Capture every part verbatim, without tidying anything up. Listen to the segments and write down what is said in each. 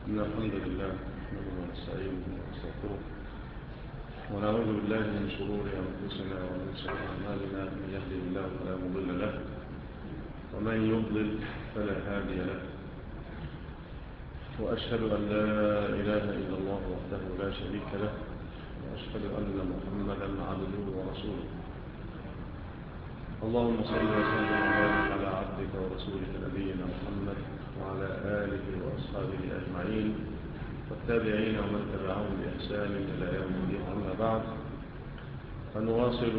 إن الحمد لله نحمده ونستعينه ونستغفره ونعوذ بالله من شرور أنفسنا ومن سيئات أعمالنا، من يهده الله فلا مضل له ومن يضلل فلا هادي له، وأشهد أن لا إله إلا الله وحده لا شريك له، وأشهد أن محمدا عبده ورسوله. اللهم صل وسلم وبارك على عبدك ورسولك نبينا محمد وعلى آله وأصحابه أجمعين والتابعين ومن تبعهم بإحسان إلى يوم الدين. أما بعد، فنواصل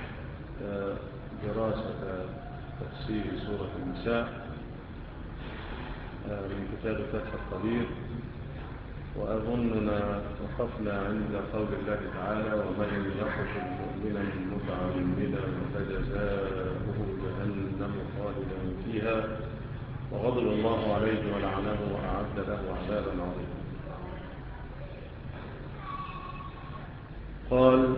دراسة تفسير سورة النساء من كتاب فتح القدير، وأظننا وقفنا عند قول الله تعالى: ومن يقتل مؤمنا متعمدا فجزاؤه جهنم خالدا فيها وغضب الله عليه ولعنه وأعد له عذابا عظيما. قال: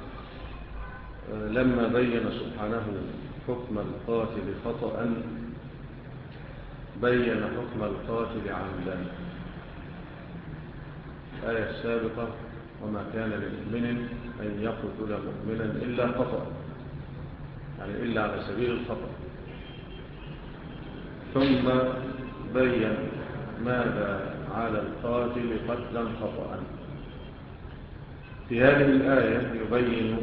لما بين سبحانه حكم القاتل خطأ بين حكم القاتل عمدا. الآية السابقة: وما كان لمؤمن أن يقتل مؤمنا إلا خطأ، يعني إلا على سبيل الخطأ. ثم بين ماذا على القاتل قتلا خطأ. في هذه الآية يبين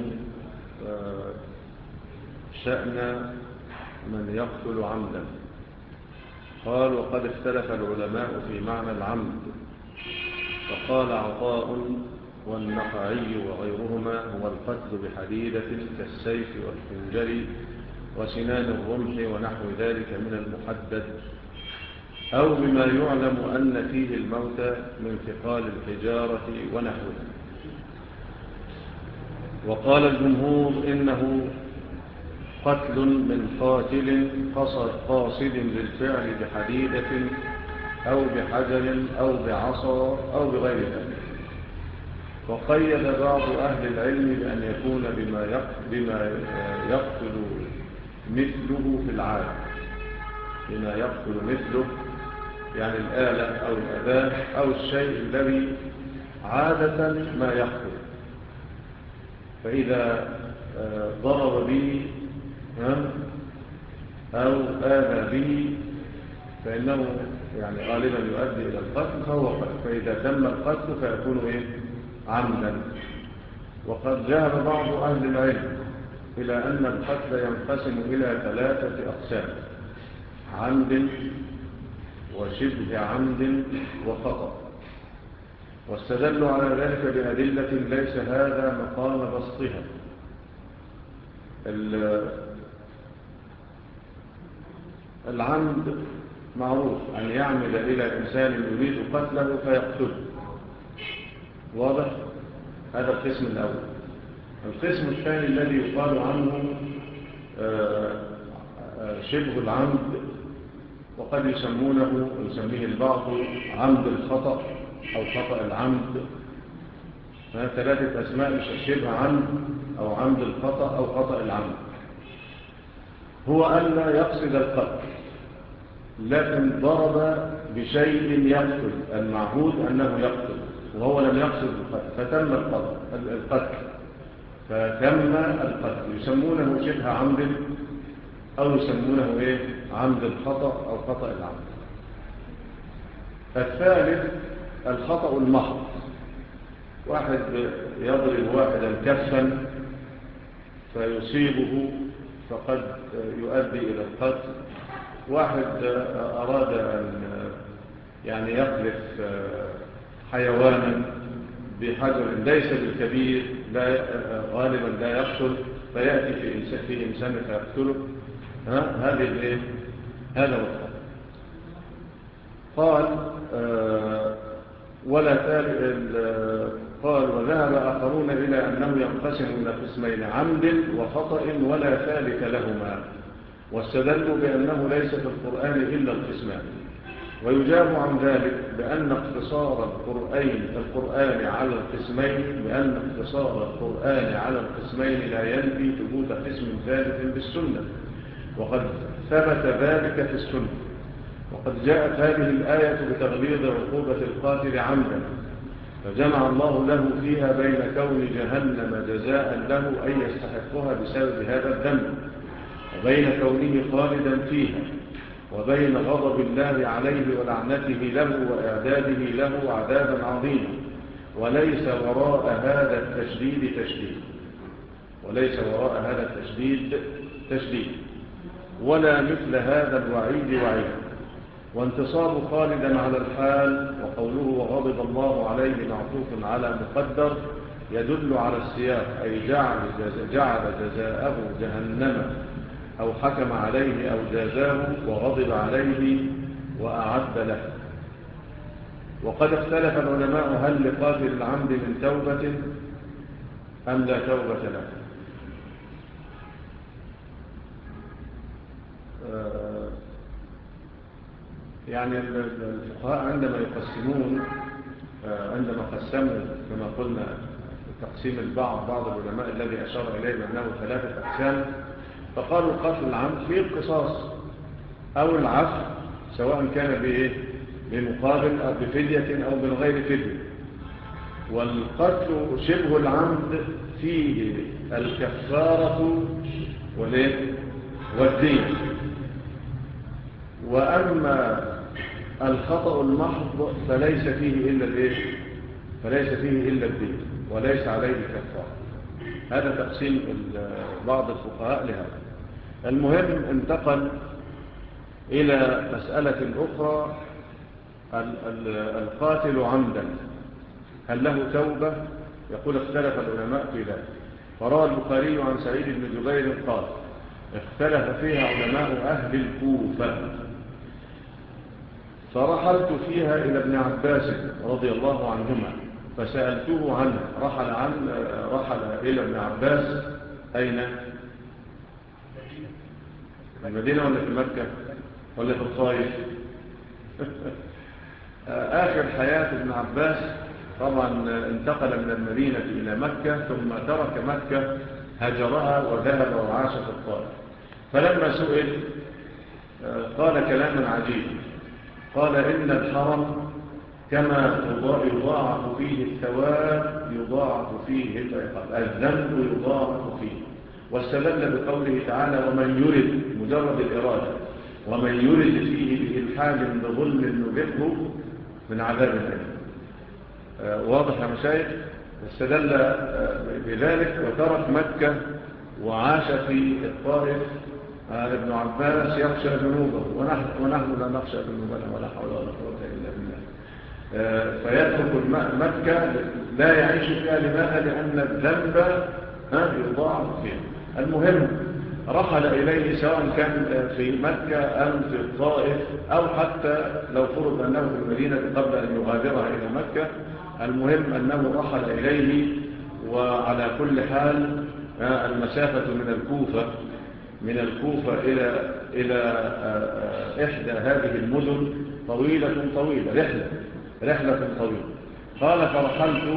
شأن من يقتل عمدا. قال: وقد اختلف العلماء في معنى العمد، فقال عطاء والنخعي وغيرهما: هو القتل بحديدة كالسيف والخنجر وسنان الرمح ونحو ذلك من المحدد، أو بما يعلم أن فيه الموت من ثقال الحجارة ونحوه. وقال الجمهور: إنه قتل من قاتل قاصد للفعل بحديدة أو بحجر أو بعصا أو بغير ذلك. وقيد بعض أهل العلم بأن يكون بما بما يقتل مثله في العادة، بما يقتل مثله يعني الآلة أو الأداة أو الشيء الذي عادة ما يقتل. فإذا ضرب به أو آذى به فإنه يعني غالبا يؤدي إلى القتل، فهو قتل. فإذا تم القتل فيكون إيه؟ عمدا. وقد ذهب بعض أهل العلم إلى أن القتل ينقسم إلى ثلاثة أقسام: عمد وشبه عمد وخطأ. واستدلوا على ذلك بأدلة ليس هذا مقام بسطها. العمد معروف أن يعمد إلى إنسان يريد قتله فيقتله، واضح؟ هذا القسم الأول. القسم الثاني الذي يقال عنه شبه العمد، وقد يسمونه يسميه البعض عمد الخطأ أو خطأ العمد. ثلاثة أسماء: شبه عمد أو عمد الخطأ أو خطأ العمد. هو أن لا يقصد القتل، لكن ضرب بشيء يقتل، المعهود أنه يقتل وهو لم يقصد القتل، فتم القتل فتم القتل. يسمونه شبه عمد أو يسمونه إيه؟ عمد الخطأ أو خطأ العمد. الثالث الخطأ المحض: واحد يضرب واحدا كفا فيصيبه فقد يؤدي إلى القتل. واحد أراد أن يعني يقذف حيوانا بحجر ليس بالكبير، لا غالبا لا يقتل، فيأتي في إنسان, في إنسان فيقتله. هذه الايه؟ هذا هو الخطأ. قال آه ولا قال وذهب آخرون إلى أنه ينقسم إلى قسمين: عمد وخطأ ولا ثالث لهما. واستدلوا بأنه ليس في القرآن إلا القسمان. ويجاب عن ذلك بأن اقتصار القرآن القرآن على القسمين بأن اقتصار القرآن على القسمين لا ينفي ثبوت قسم ثالث بالسنة، وقد ثبت ذلك في السنة. وقد جاءت هذه الآية بتغليظ عقوبة القاتل عمدا، فجمع الله له فيها بين كون جهنم جزاء له أي يستحقها بسبب هذا الذنب، وبين كونه خالدا فيها، وبين غضب الله عليه ولعنته له وإعداده له عذابا عظيما. وليس وراء هذا التشديد تشديد وليس وراء هذا التشديد تشديد ولا مثل هذا الوعيد وعيد. وانتصاب خالدا على الحال، وقوله وغضب الله عليه معطوف على مقدر يدل على السياق، أي جعل, جعل جزاءه جهنم أو حكم عليه أو جازاه وغضب عليه وأعد له. وقد اختلف العلماء هل لقاتل العمد من توبة أم لا توبة له. يعني الفقهاء عندما يقسمون عندما قسموا كما قلنا تقسيم البعض بعض العلماء الذي أشار إليه بأنه ثلاثة أقسام، فقالوا قتل العمد فيه القصاص أو العفو، سواء كان بإيه بمقابل أو بفدية أو من غير فدية. والقتل شبه العمد فيه الكفارة والدين. وأما الخطأ المحض فليس فيه إلا الإيه؟ فليس فيه إلا الدين وليس عليه كفارة. هذا تقسيم بعض الفقهاء لهذا. المهم انتقل إلى مسألة أخرى، القاتل عمدا هل له توبة؟ يقول اختلف العلماء في ذلك. فروى البخاري عن سعيد بن جبير قال اختلف فيها علماء أهل الكوفة، فرحلت فيها إلى ابن عباس رضي الله عنهما فسألته عنه. رحل, عن رحل إلى ابن عباس أين؟ في المدينة ولا في مكة ولا في الطائف؟ آخر حياة ابن عباس طبعا انتقل من المدينة إلى مكة، ثم ترك مكة هجرها وذهب وعاش في الطائف. فلما سئل قال كلاما عجيبا، قال إن الحرم كما يضاعف فيه الثواب يضاعف فيه العقاب، الذنب يضاعف فيه. واستدل بقوله تعالى ومن يرد، مجرد الإرادة، ومن يرد فيه بإلحاد بظلم نذقه من عذاب أليم. واضح يا مشايخ؟ استدل بذلك وترك مكة وعاش في الطائف ابن عباس يخشى ذنوبه، ونحن, ونحن لا نخشى ذنوبنا ولا حول ولا قوة إلا بالله. فيترك مكة لا يعيش فيها. لماذا؟ لأن الذنب يضاعف فيها. المهم رحل إليه سواء كان في مكة أم في الطائف أو حتى لو فرض أنه في المدينة قبل أن يغادرها إلى مكة. المهم أنه رحل إليه. وعلى كل حال المسافة من الكوفة من الكوفة إلى إلى إحدى هذه المدن طويلة طويلة رحلة رحلة طويلة. قال فرحلت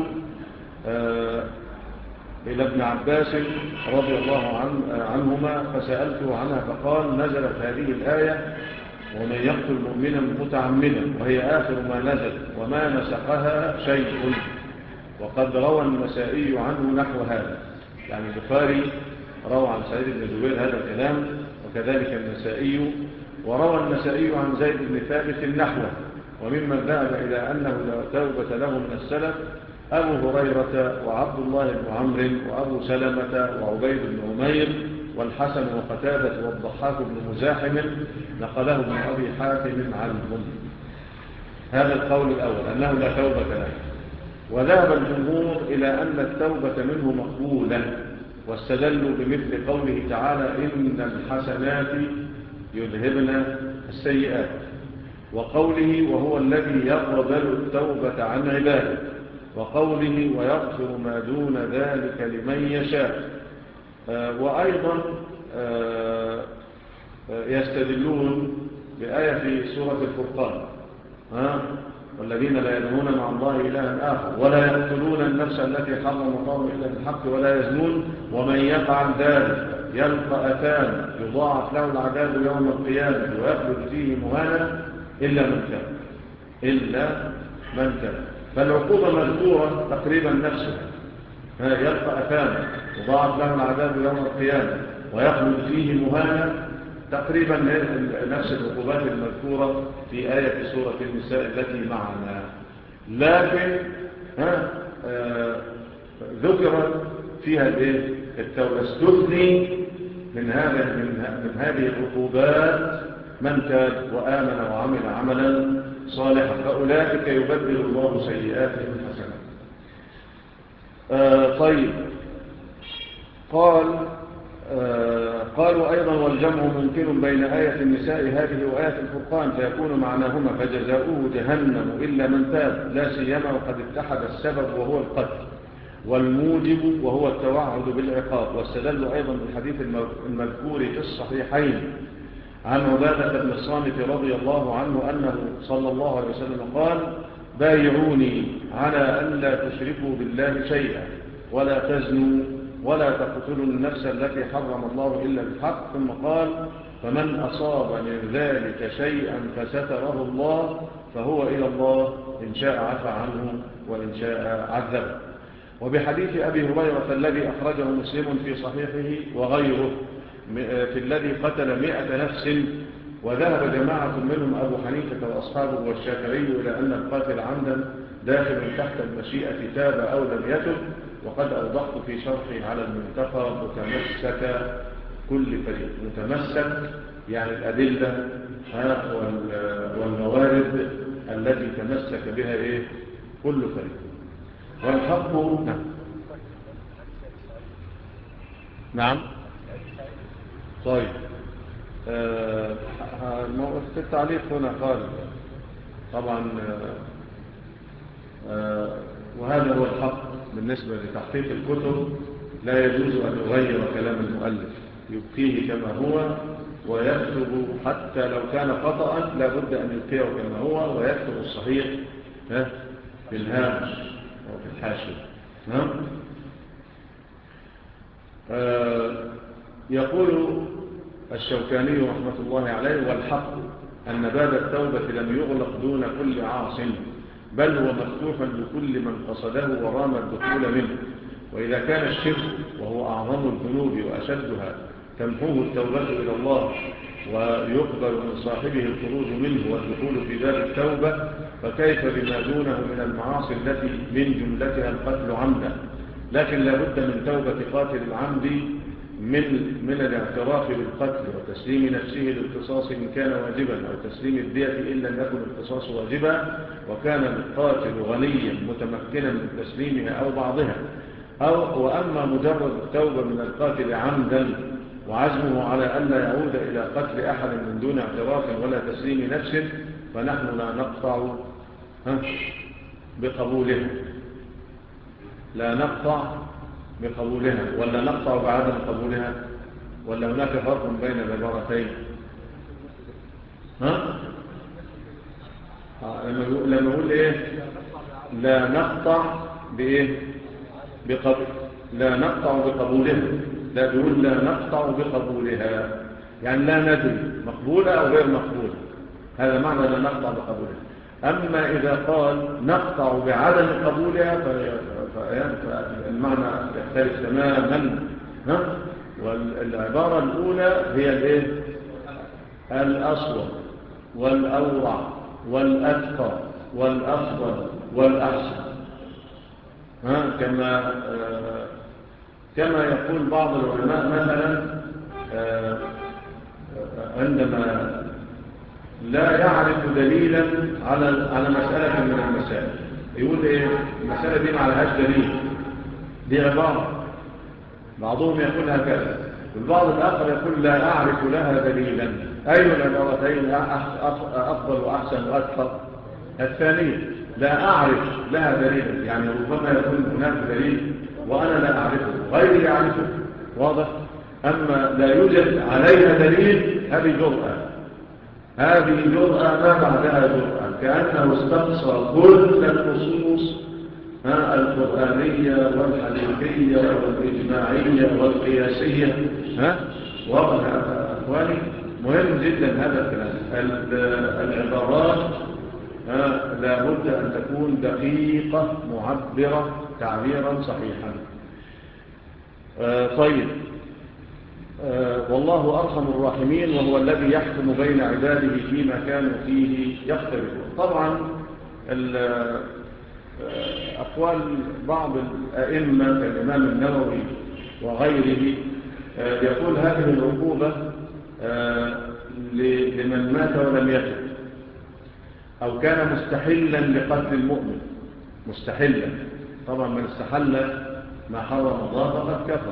إلى ابن عباس رضي الله عنه عنهما فسألته عنها، فقال نزلت هذه الآية ومن يقتل مؤمنا متعمدا، وهي آخر ما نزل وما نسقها شيء. وقد روى النسائي عنه نحو هذا، يعني البخاري روى عن سعيد بن جبير هذا الكلام وكذلك النسائي. وروى النسائي عن زيد بن ثابت نحوه. وممن ذهب إلى أنه لا توبة له من السلف أبو هريرة وعبد الله بن عمرو وأبو سلمة وعبيد بن عمير والحسن وقتادة والضحاك بن مزاحم، نقله ابن أبي حاتم عنهم. هذا القول الأول أنه لا توبة له. وذهب الجمهور إلى أن التوبة منه مقبولة، واستدلوا بمثل قوله تعالى إن الحسنات يذهبن السيئات، وقوله وهو الذي يقبل التوبة عن عباده، وقوله ويغفر ما دون ذلك لمن يشاء. آه وأيضا آه يستدلون بآية في سورة الفرقان آه والذين لا يدعون مع الله إلها آخر ولا يقتلون النفس التي حرم الله إلا بالحق ولا يزنون ومن يفعل ذلك يلقى أثاما يضاعف له العذاب يوم القيامة ويخلد فيه مهانا إلا من تاب إلا من تاب. فالعقوبة مذكورة تقريبا نفسها، يلقى أثاما وضاعف له العذاب يوم القيامة ويخلد فيه مهانا، تقريبا نفس العقوبات المذكورة في آية سورة النساء التي معنا. لكن ها آه ذكر فيها الايه التوبة، استثني من هذا من, من هذه العقوبات من تاب وآمن وعمل عملا صالحا فأولئك يبدل الله سيئاتهم حسنات. آه طيب قال آه قالوا أيضا والجمع ممكن بين آية النساء هذه وآية الفرقان فيكون معناهما فجزاؤه جهنم إلا من تاب، لا سيما وقد اتحد السبب وهو القتل والموجب وهو التوعد بالعقاب. واستدلوا أيضا بالحديث المذكور في الصحيحين عن عبادة بن الصامت رضي الله عنه أنه صلى الله عليه وسلم قال بايعوني على أن لا تشركوا بالله شيئا ولا تزنوا ولا تقتلوا النفس التي حرم الله إلا بالحق، ثم قال فمن أصاب من ذلك شيئا فستره الله فهو إلى الله إن شاء عفى عنه وإن شاء عذبه. وبحديث أبي هريرة الذي أخرجه مسلم في صحيحه وغيره في الذي قتل مئة نفس، وذهب جماعة منهم أبو حنيفة وأصحابه والشافعي إلى أن القاتل عمدا داخل تحت المشيئة تاب أو لم يتب. وقد أوضحت في شرحي على المنتقى متمسك كل فريق، متمسك يعني الأدلة والموارد التي تمسك بها إيه كل فريق. والحق نعم نعم طيب آه في التعليق هنا قال طبعا آه وهذا هو الحق بالنسبة لتحقيق الكتب، لا يجوز أن يغير كلام المؤلف، يبقيه كما هو ويكتب حتى لو كان خطأ لا بد أن يبقيه كما هو ويكتب الصحيح في الهامش أو في الحاشية. نعم آه يقول الشوكاني رحمة الله عليه والحق أن باب التوبة لم يغلق دون كل عاص، بل هو مفتوح لكل من قصده ورام الدخول منه. وإذا كان الشرك وهو أعظم الذنوب وأشدها تمحوه التوبة إلى الله ويقبل من صاحبه الخروج منه والدخول في باب التوبة، فكيف بما دونه من المعاصي التي من جملتها القتل عمدا. لكن لا بد من توبة قاتل العمد من من الاعتراف بالقتل وتسليم نفسه للقصاص إن كان واجبا، أو تسليم الدية إن لم يكن القصاص واجبا وكان القاتل غنيا متمكنا من تسليمها أو بعضها. أو وأما مجرد التوبة من القاتل عمدا وعزمه على ألا يعود إلى قتل أحد من دون اعتراف ولا تسليم نفس فنحن لا نقطع بقبولها لا نقطع بقبولها ولا نقطع بعدم قبولها، ولا هناك فرق بين العبارتين؟ ها آه لما نقول ايه لا نقطع بايه بقبول لا نقطع بقبولها، لا بيقول لا نقطع بقبولها يعني لا ندري مقبولة او غير مقبولة، هذا معنى لا نقطع بقبولها. أما إذا قال نقطع بعدم قبولها فالمعنى يختلف تماما. والعبارة الأولى هي الايه الأصوب والأورع والأتقى والأفضل والأحسن، ها كما آه كما يقول بعض العلماء مثلا آه عندما لا يعرف دليلا على على مسألة من المسائل يقول ايه المسألة دي ما عليهاش دليل، دي عبارة بعضهم يقول هكذا والبعض الآخر يقول لا أعرف لها دليلا. أي العبارتين أفضل وأحسن وأكثر؟ الثانية لا أعرف لها دليلا، يعني ربما يكون هناك دليل وأنا لا أعرفه غيري يعرفه، واضح؟ أما لا يوجد عليها دليل هذه جرأة، هذه جرأة ما بعدها جرأة، كأنه استقصى كل النصوص القرآنية والحديثية والإجماعية والقياسية. ها واضح أخواني؟ مهم جدا هذا الكلام. العبارات لا بد أن تكون دقيقة معبرة تعبيرا صحيحا. طيب، والله أرحم الراحمين وهو الذي يحكم بين عباده فيما كانوا فيه يختلفون. طبعا أقوال بعض الأئمة كالإمام النووي وغيره يقول هذه العقوبة لمن مات ولم يتب أو كان مستحلا لقتل المؤمن، مستحلا. طبعا من استحل ما حرم الله فقد كفر.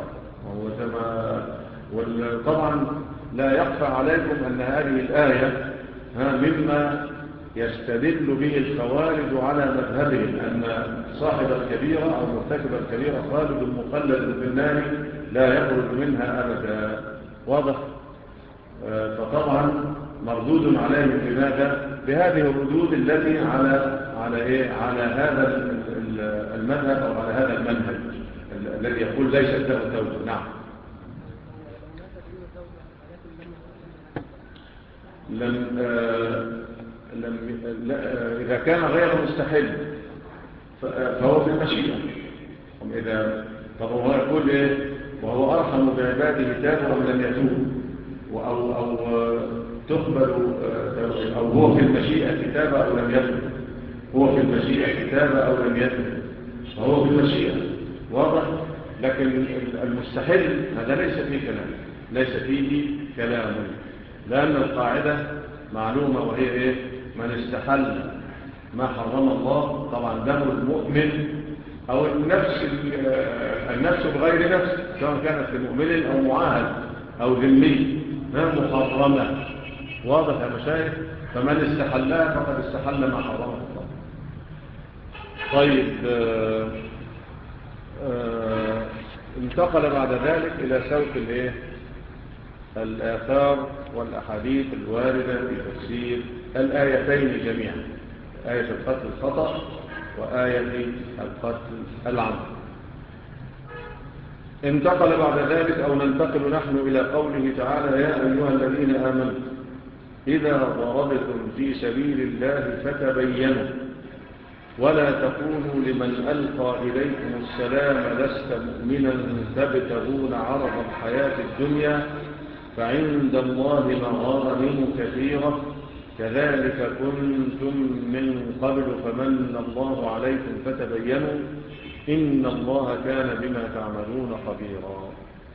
وطبعا لا يخفى عليكم أن هذه الآية مما يستدل به الخوارج على مذهبهم أن صاحب الكبيرة أو مرتكب الكبيرة خالد مخلد في النار لا يخرج منها أبدا. واضح؟ فطبعا مردود عليهم بماذا؟ بهذه الردود التي على على ايه؟ على هذا المذهب او على هذا المنهج الذي يقول ليست له توبه. نعم. لم آه لم آه اذا كان غير مستحل فهو في المشيئه. اذا طب هو يقول ايه؟ وهو ارحم بعباده تاب ام لم يتوب، أو, أو تقبل أو هو في المشيئة كتابة أو لم يتب، هو في المشيئة كتابة أو لم يتب، فهو في المشيئة. واضح؟ لكن المستحيل هذا ليس فيه كلام، ليس فيه كلام، لأن القاعدة معلومة وهي إيه؟ من استحل ما حرم الله، طبعا دم المؤمن أو النفس النفس بغير نفس سواء كانت لمؤمن أو معاهد أو ذمي محرمة. واضح يا مشايخ؟ فمن استحلها فقد استحل ما حرمه الله. طيب، آآ آآ انتقل بعد ذلك إلى سوق الايه؟ الآثار والأحاديث الواردة في تفسير الآيتين جميعا، آية القتل الخطأ وآية القتل العمد. انتقل بعد ذلك أو ننتقل نحن إلى قوله تعالى: يا أيها الذين آمنوا إذا ضربتم في سبيل الله فتبينوا ولا تقولوا لمن ألقى إليكم السلام لست مؤمنا تبتغون عرض الحياة الدنيا فعند الله مغانم كثيرة كذلك كنتم من قبل فمن الله عليكم فتبينوا إن الله كان بما تعملون خبيرا.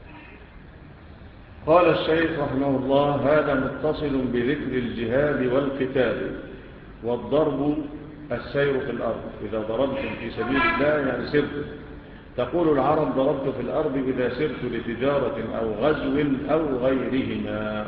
قال الشيخ رحمه الله: هذا متصل بذكر الجهاد والقتال والضرب السير في الأرض. إذا ضربتم في سبيل الله يعني سرت. تقول العرب: ضربت في الأرض إذا سرت لتجارة أو غزو أو غيرهما.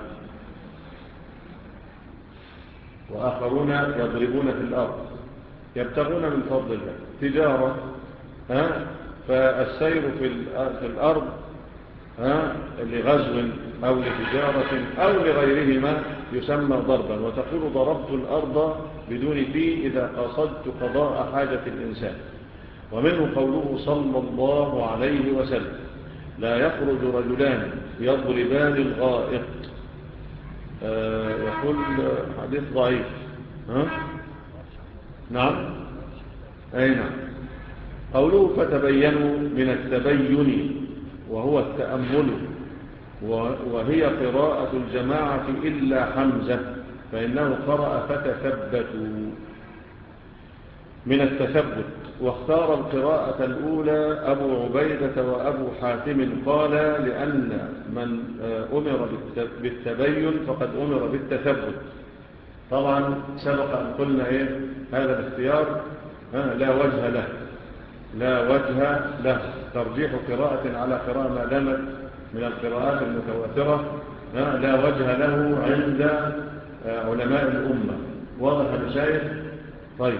وآخرون يضربون في الأرض يبتغون من فضل الله تجارة، ها؟ فالسير في الأرض ها؟ لغزو أو لتجارة أو لغيرهما يسمى ضربا. وتقول: ضربت الأرض بدون في إذا قصدت قضاء حاجة الإنسان. ومنه قوله صلى الله عليه وسلم: لا يخرج رجلان يضربان الغائط. آه يقول حديث ضعيف. ها؟ نعم، أي نعم. قوله فتبينوا من التبين وهو التأمل، وهي قراءة الجماعة إلا حمزة فإنه قرأ فتثبتوا من التثبت. واختار القراءة الأولى أبو عبيدة وأبو حاتم قال: لأن من أمر بالتبين فقد أمر بالتثبت. طبعا سبق أن قلنا إيه؟ هذا الاختيار لا وجه له، لا وجه له. ترجيح قراءة على قراءة ما دامت من القراءات المتواترة لا وجه له عند علماء الأمة. واضح المشايخ؟ طيب،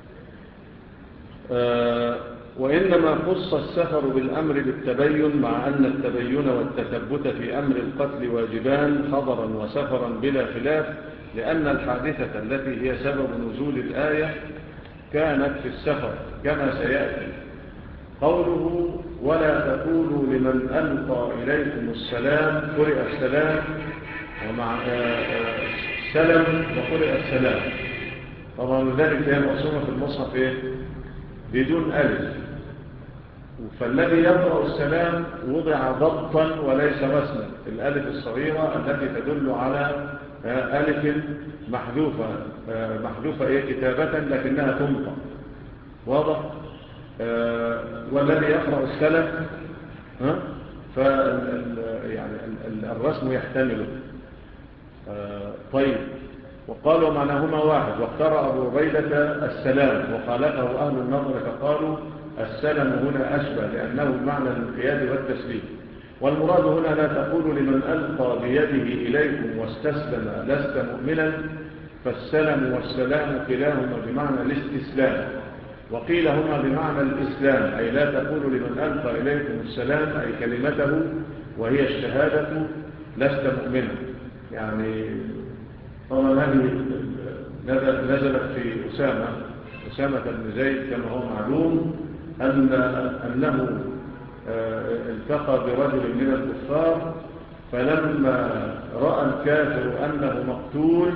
آه وإنما خص السفر بالأمر بالتبين مع أن التبين والتثبت في أمر القتل واجبان حضرا وسفرا بلا خلاف، لأن الحادثة التي هي سبب نزول الآية كانت في السفر كما سيأتي. قوله ولا تقولوا لمن ألقى إليكم السلام، قرئ السلام ومع السلم وقرئ السلام. طبعا ذلك هي مقسومة في المصحف إيه؟ بدون ألف. فالذي يقرأ السلام وضع ضبطا وليس رسما، الألف الصغيرة التي تدل على ألف محذوفة محذوفة إيه كتابة لكنها تنطق، واضح؟ والذي يقرأ السلام ها فال يعني الرسم يحتمله. طيب، وقالوا معناهما واحد، واختار أبو عبيدة السلام وخالفه أهل النظر فقالوا السلام هنا أشبه لأنه بمعنى الانقياد والتسليم، والمراد هنا لا تقول لمن ألقى بيده إليكم واستسلم لست مؤمنا، فالسلام والسلام كلاهما بمعنى الاستسلام، وقيل هما بمعنى الإسلام، أي لا تقول لمن ألقى إليكم السلام أي كلمته وهي الشهادة لست مؤمنا. يعني طبعا هذه نزلت في أسامة أسامة بن زيد كما هو معلوم أن أنه التقى برجل من الكفار، فلما رأى الكافر أنه مقتول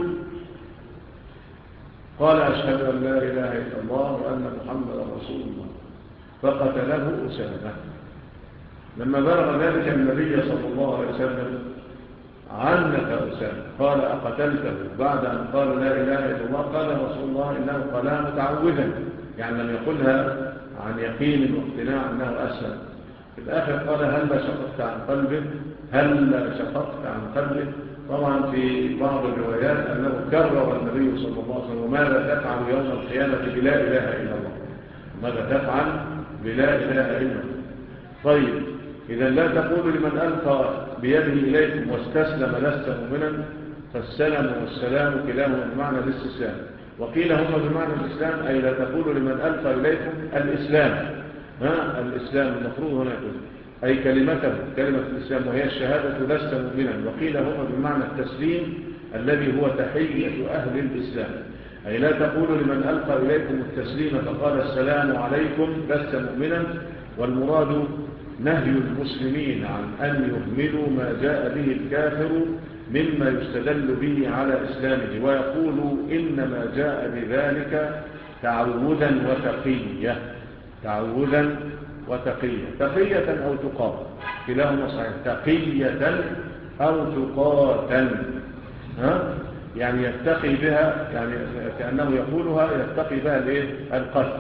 قال أشهد أن لا إله إلا الله وأن محمد رسول الله، فقتله أسامة. لما بلغ ذلك النبي صلى الله عليه وسلم عنف أسامة قال أقتلته بعد أن قال لا إله إلا الله؟ قال رسول الله إنه قالها متعوذا، يعني لم يقلها عن يقين واقتناع أنه أسلم. في الآخر قال هل شققت عن قلبه هل شققت عن قلبه. طبعا في بعض الروايات أنه كرر النبي صلى الله عليه وسلم ماذا تفعل يوم القيامة بلا إله إلا الله، ماذا تفعل بلا إله إلا الله. طيب، إذا لا تقول لمن ألقى بيده إليكم واستسلم لست مؤمنا، فالسلام والسلام كلاهما بمعنى الاستسلام، وقيل هما بمعنى الإسلام، أي لا تقول لمن ألقى إليكم الإسلام ها الإسلام المفروض هنا يقول أي كلمته كلمة الإسلام وهي الشهادة لست مؤمنا، وقيل هما بمعنى التسليم الذي هو تحية أهل الإسلام، أي لا تقول لمن ألقى إليكم التسليم فقال السلام عليكم لست مؤمنا، والمراد نهي المسلمين عن أن يهملوا ما جاء به الكافر مما يستدل به على إسلامه، ويقول إنما جاء بذلك تعوذا وتقية تعوذا وتقية تقية أو تقاة كلاهما صحيح، تقية أو تقاة ها يعني يتقي بها، يعني كأنه يقولها يتقي بها الايه القتل.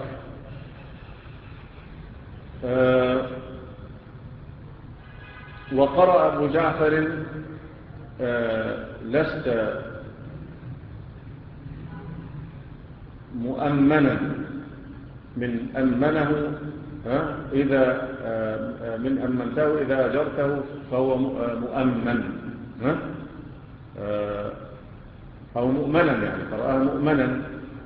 آه وقرأ أبو جعفر آه لست مؤمنا من أمنه ها إذا آه من أمنته إذا أجرته فهو مؤمن ها آه أو مؤمنا، يعني قرأها مؤمنا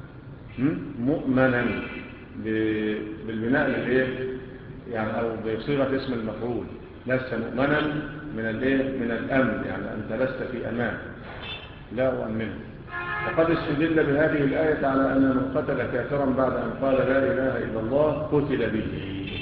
مؤمنا بالبناء للإيه يعني أو بصيغة اسم المفعول، لست مؤمنا من الايه من الامن، يعني انت لست في امان لا اؤمنه. وقد استدل بهذه الايه على ان من قتل كافرا بعد ان قال لا اله الا الله قتل به.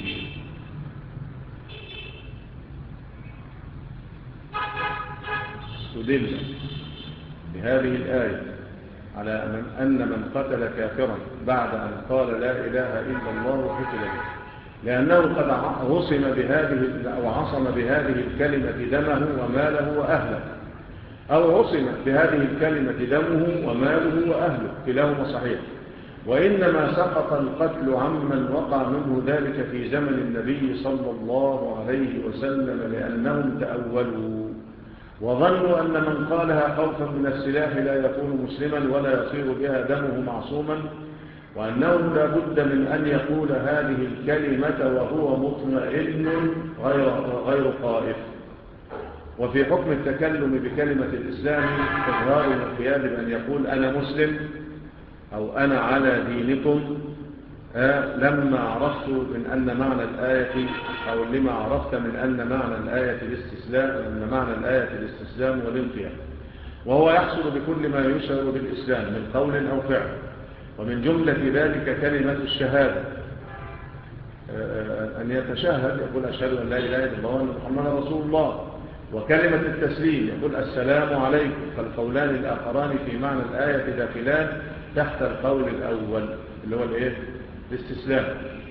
استدل بهذه الايه على ان من قتل كافرا بعد ان قال لا اله الا الله قتل به، لأنه قد عصم بهذه أو عصم بهذه الكلمة دمه وماله وأهله، أو عصم بهذه الكلمة دمه وماله وأهله كلاهما صحيح. وإنما سقط القتل عمن وقع منه ذلك في زمن النبي صلى الله عليه وسلم، لأنهم تأولوا وظنوا أن من قالها خوفا من السلاح لا يكون مسلما ولا يصير بها دمه معصوما، وأنه لا بد من أن يقول هذه الكلمة وهو مطمئن غير, غير خائف. وفي حكم التكلم بكلمة الإسلام إظهار الانقياد بأن يقول أنا مسلم أو أنا على دينكم آه لما عرفت من أن معنى الآية أو لما عرفت من أن معنى الآية الاستسلام أن معنى الآية الاستسلام والانقياد، وهو يحصل بكل ما يشعر بالإسلام من قول أو فعل، ومن جملة ذلك كلمة الشهادة أن يتشهد يقول أشهد أن لا إله إلا الله وأن محمدا رسول الله، وكلمة التسليم يقول السلام عليكم، فالقولان الآخران في معنى الآية داخلان تحت القول الأول اللي هو الإيه؟ الاستسلام.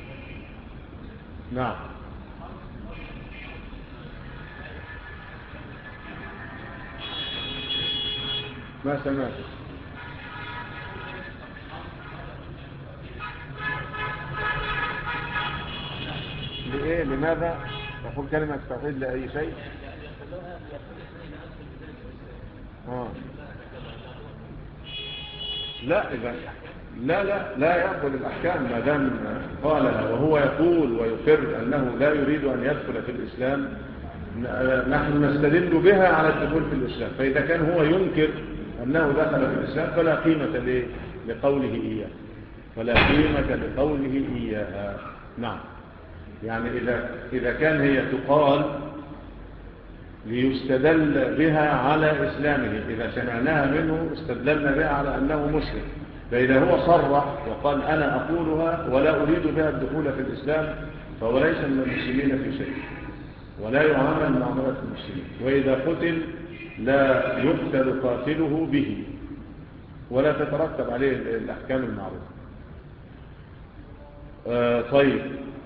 نعم. ما سمعت. لإيه؟ لماذا تقول كلمة التوحيد لأي شيء؟ آه. لا إذا لا لا لا يقبل الأحكام ما دام قالها وهو يقول ويقر أنه لا يريد أن يدخل في الإسلام، نحن نستدل بها على الدخول في الإسلام. فإذا كان هو ينكر أنه دخل في الإسلام فلا قيمة لقوله إياه، فلا قيمة لقوله إياها. نعم. يعني إذا, إذا كان هي تقال ليستدل بها على إسلامه، إذا سمعناها منه استدلنا بها على أنه مسلم، فإذا هو صرح وقال أنا أقولها ولا أريد بها الدخول في الإسلام فهو ليس من المسلمين في شيء ولا يعامل معاملة المسلمين. وإذا قتل لا يقتل قاتله به ولا تترتب عليه الأحكام المعروفة. آه طيب.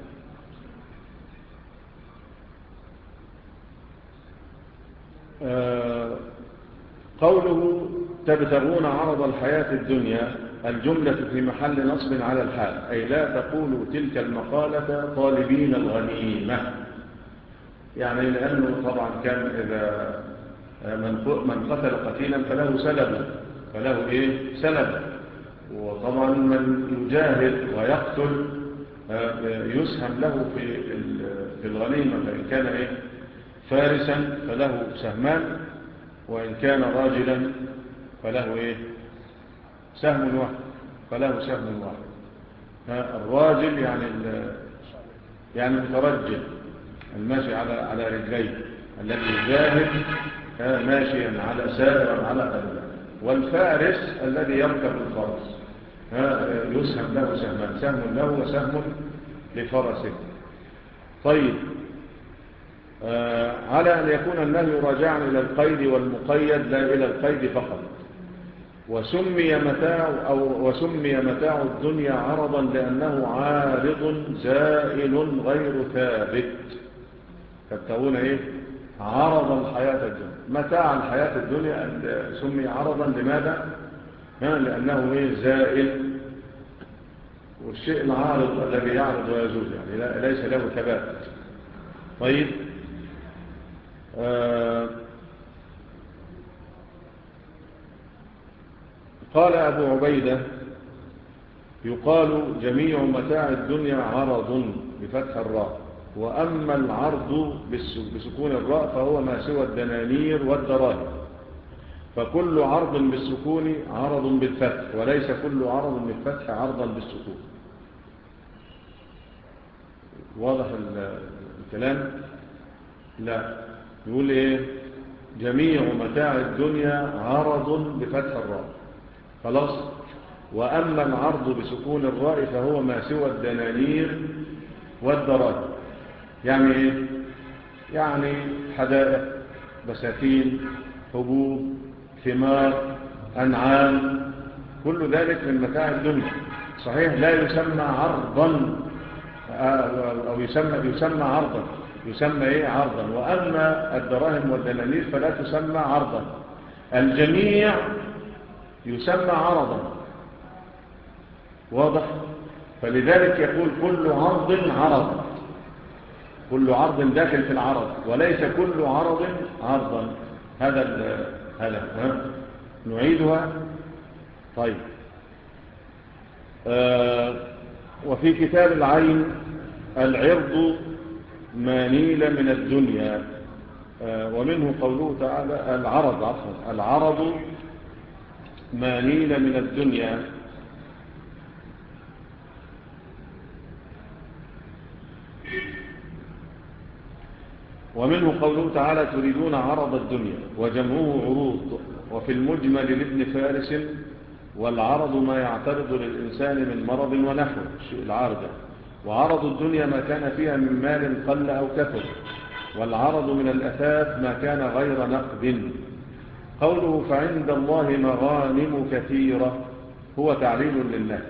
آه قوله تبتغون عرض الحياة الدنيا، الجملة في محل نصب على الحال، أي لا تقولوا تلك المقالة طالبين الغنيمة. يعني لأنه طبعا كان إذا من قتل قتيلا فله سلب، فله إيه؟ سلب. وطبعا من يجاهد ويقتل يسهم له في الغنيمة، فإن كان إيه؟ فارسا فله سهمان، وإن كان راجلا فله إيه؟ سهم واحد، فله سهم واحد. الراجل يعني يعني المترجل الماشي على على رجليه، الذي يجاهد ماشيا على سائرا على قدمه. والفارس الذي يركب الفرس يسهم له سهمان، سهم له وسهم لفرسه. طيب. آه على أن يكون النهي راجعا إلى القيد والمقيد لا إلى القيد فقط. وسمي متاع أو وسمي متاع الدنيا عرضا لأنه عارض زائل غير ثابت. تبتغون إيه؟ عرض الحياة الدنيا، متاع الحياة الدنيا سمي عرضا. لماذا؟ لأنه إيه؟ زائل، والشيء العارض الذي يعرض ويزول يعني ليس له ثبات. طيب. آه قال أبو عبيدة يقال جميع متاع الدنيا عرض بفتح الراء، وأما العرض بسكون الراء فهو ما سوى الدنانير والدراهم، فكل عرض بالسكون عرض بالفتح، وليس كل عرض بالفتح عرضا بالسكون. واضح الكلام؟ لا، يقول إيه؟ جميع متاع الدنيا عرض بفتح الراء، خلاص. وأما العرض بسكون الراء فهو ما سوى الدنانير والدراهم. يعني إيه؟ يعني حدائق، بساتين، حبوب، ثمار، أنعام، كل ذلك من متاع الدنيا. صحيح لا يسمى عرضا أو يسمى, يسمى عرضا، يسمى إيه؟ عرضا. وأما الدراهم والدنانير فلا تسمى عرضا. الجميع يسمى عرضا. واضح؟ فلذلك يقول كل عرض عرض، كل عرض داخل في العرض، وليس كل عرض عرضا. هذا هذا ها؟ نعيدها. طيب. آه وفي كتاب العين العرض ما نيل من الدنيا، آه ومنه قوله تعالى العرض عفوا العرض ما نيل من الدنيا. ومنه قوله تعالى تريدون عرض الدنيا، وجمعه عروض. وفي المجمل لابن فارس والعرض ما يعترض للإنسان من مرض ونحو الشيء العارض. وعرض الدنيا ما كان فيها من مال قل أو كثر. والعرض من الأثاث ما كان غير نقد. قوله فعند الله مغانم كثيرة هو تعليل لله،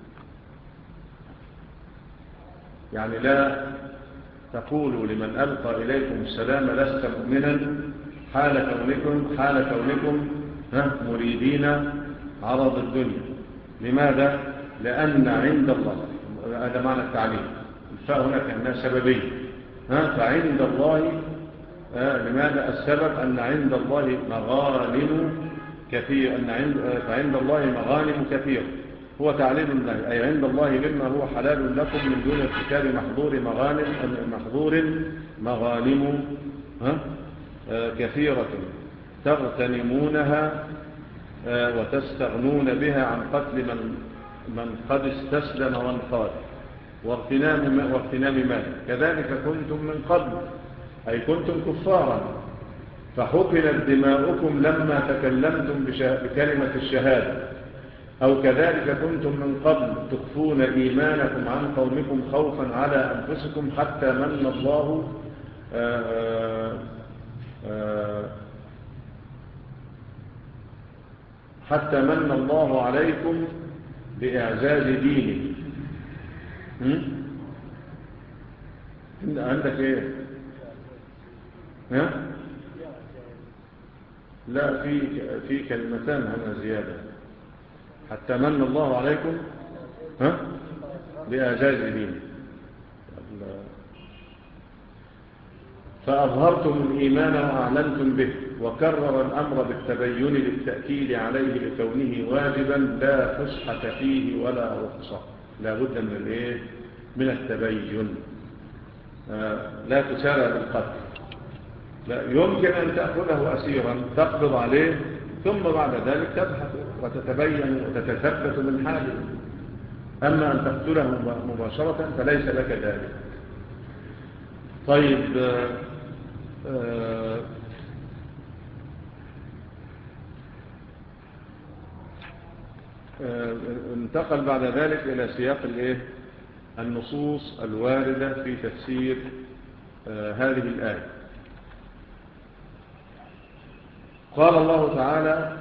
يعني لا تقولوا لمن ألقى إليكم السلام لست مؤمنا حال كونكم, حال كونكم مريدين عرض الدنيا. لماذا؟ لأن عند الله، هذا معنى التعليل، الفاء هنا كأنها سببية. فعند الله، لماذا؟ السبب أن عند الله مغانم كثير، أن عند فعند الله مغانم كثير هو تعليل الله، أي عند الله مما هو حلال لكم من دون ارتكاب محظور مغانم محظور مغانم كثيرة تغتنمونها وتستغنون بها عن قتل من من قد استسلم وانقاد واغتنام واغتنام مال. كذلك كنتم من قبل، أي كنتم كفارا فحقنت دماؤكم لما تكلمتم بكلمة الشهادة، أو كذلك كنتم من قبل تخفون إيمانكم عن قومكم خوفا على أنفسكم حتى من الله آآ آآ حتى من الله عليكم بإعزاز دينه. عندك ايه؟ ها؟ لا، في في كلمتان هنا زيادة. حتى من الله عليكم ها بإعزاز دينه، فأظهرتم الإيمان وأعلنتم به، وكرر الأمر بالتبين للتأكيد عليه لكونه واجبا لا فسحة فيه ولا رخصة. لا بد من الايه؟ من التبين. آه لا تسارع بالقتل، لا يمكن أن تأخذه أسيرا تقبض عليه ثم بعد ذلك تبحث وتتبين وتتثبت من حاله. أما أن تقتله مباشرة فليس لك ذلك. طيب آه آه آه انتقل بعد ذلك إلى سياق الايه؟ النصوص الواردة في تفسير آه هذه الآية. قال الله تعالى: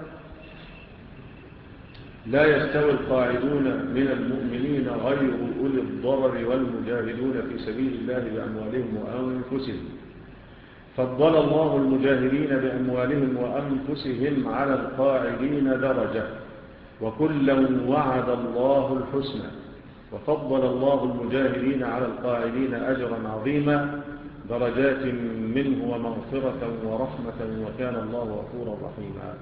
لا يستوي القاعدون من المؤمنين غير أولي الضرر والمجاهدون في سبيل الله بأموالهم وأنفسهم. فضل الله المجاهدين بأموالهم وأنفسهم على القاعدين درجة، وكلا وعد الله الحسنى. وفضل الله المجاهدين على القاعدين أجرا عظيما، درجات منه ومغفرة ورحمة، وكان الله غفورا رحيما.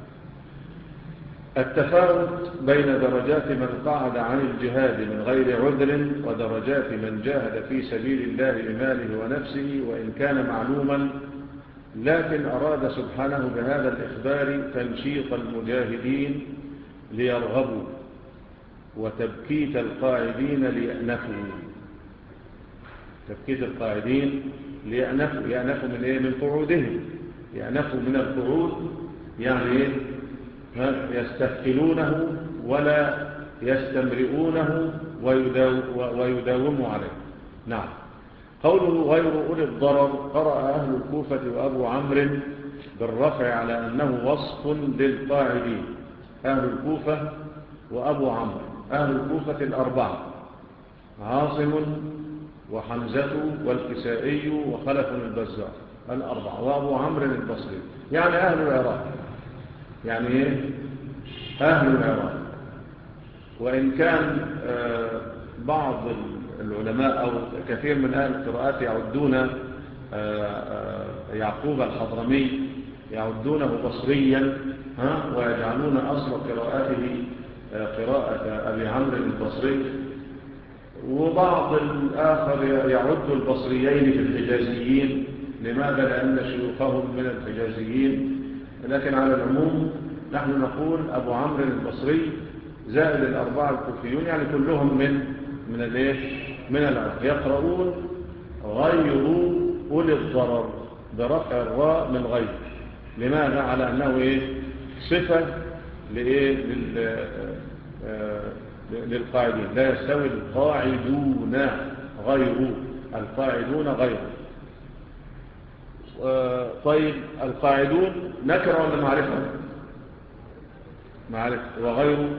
التفاوت بين درجات من قعد عن الجهاد من غير عذر ودرجات من جاهد في سبيل الله بماله ونفسه وإن كان معلوما، لكن أراد سبحانه بهذا الإخبار تنشيط المجاهدين ليرغبوا وتبكيت القاعدين ليأنفوا. تبكيت القاعدين ليأنفوا، يأنفوا من إيه؟ من قعودهم، يأنفوا من القعود، يعني إيه؟ يستثقلونه ولا يستمرئونه ويداوموا عليه. نعم. قوله غير أولي الضرر، قرأ أهل الكوفة وأبو عمرو بالرفع على أنه وصف للقاعدين. أهل الكوفة وأبو عمرو، أهل الكوفة الأربعة: عاصم وحمزة والكسائي وخلف البزار، الأربعة، وأبو عمرو البصري، يعني أهل العراق، يعني إيه؟ أهل العراق. وإن كان بعض العلماء أو كثير من أهل القراءات يعدون يعقوب الحضرمي يعدونه بصريا ويجعلون أصل قراءته قراءة أبي عمرو البصري، وبعض الآخر يعد البصريين في الحجازيين. لماذا؟ لأن شيوخهم من الحجازيين. لكن على العموم نحن نقول أبو عمرو البصري زائد الأربعة الكوفيون، يعني كلهم من من الايه؟ من العراق، يقرؤون غير أولي الضرر برفع الراء من غير. لماذا؟ على أنه إيه؟ صفة لإيه؟ لل للقاعدين. لا يستوي القاعدون غير، القاعدون غير. طيب القاعدون نكرة ولا معرفة؟ معرفة. وغيره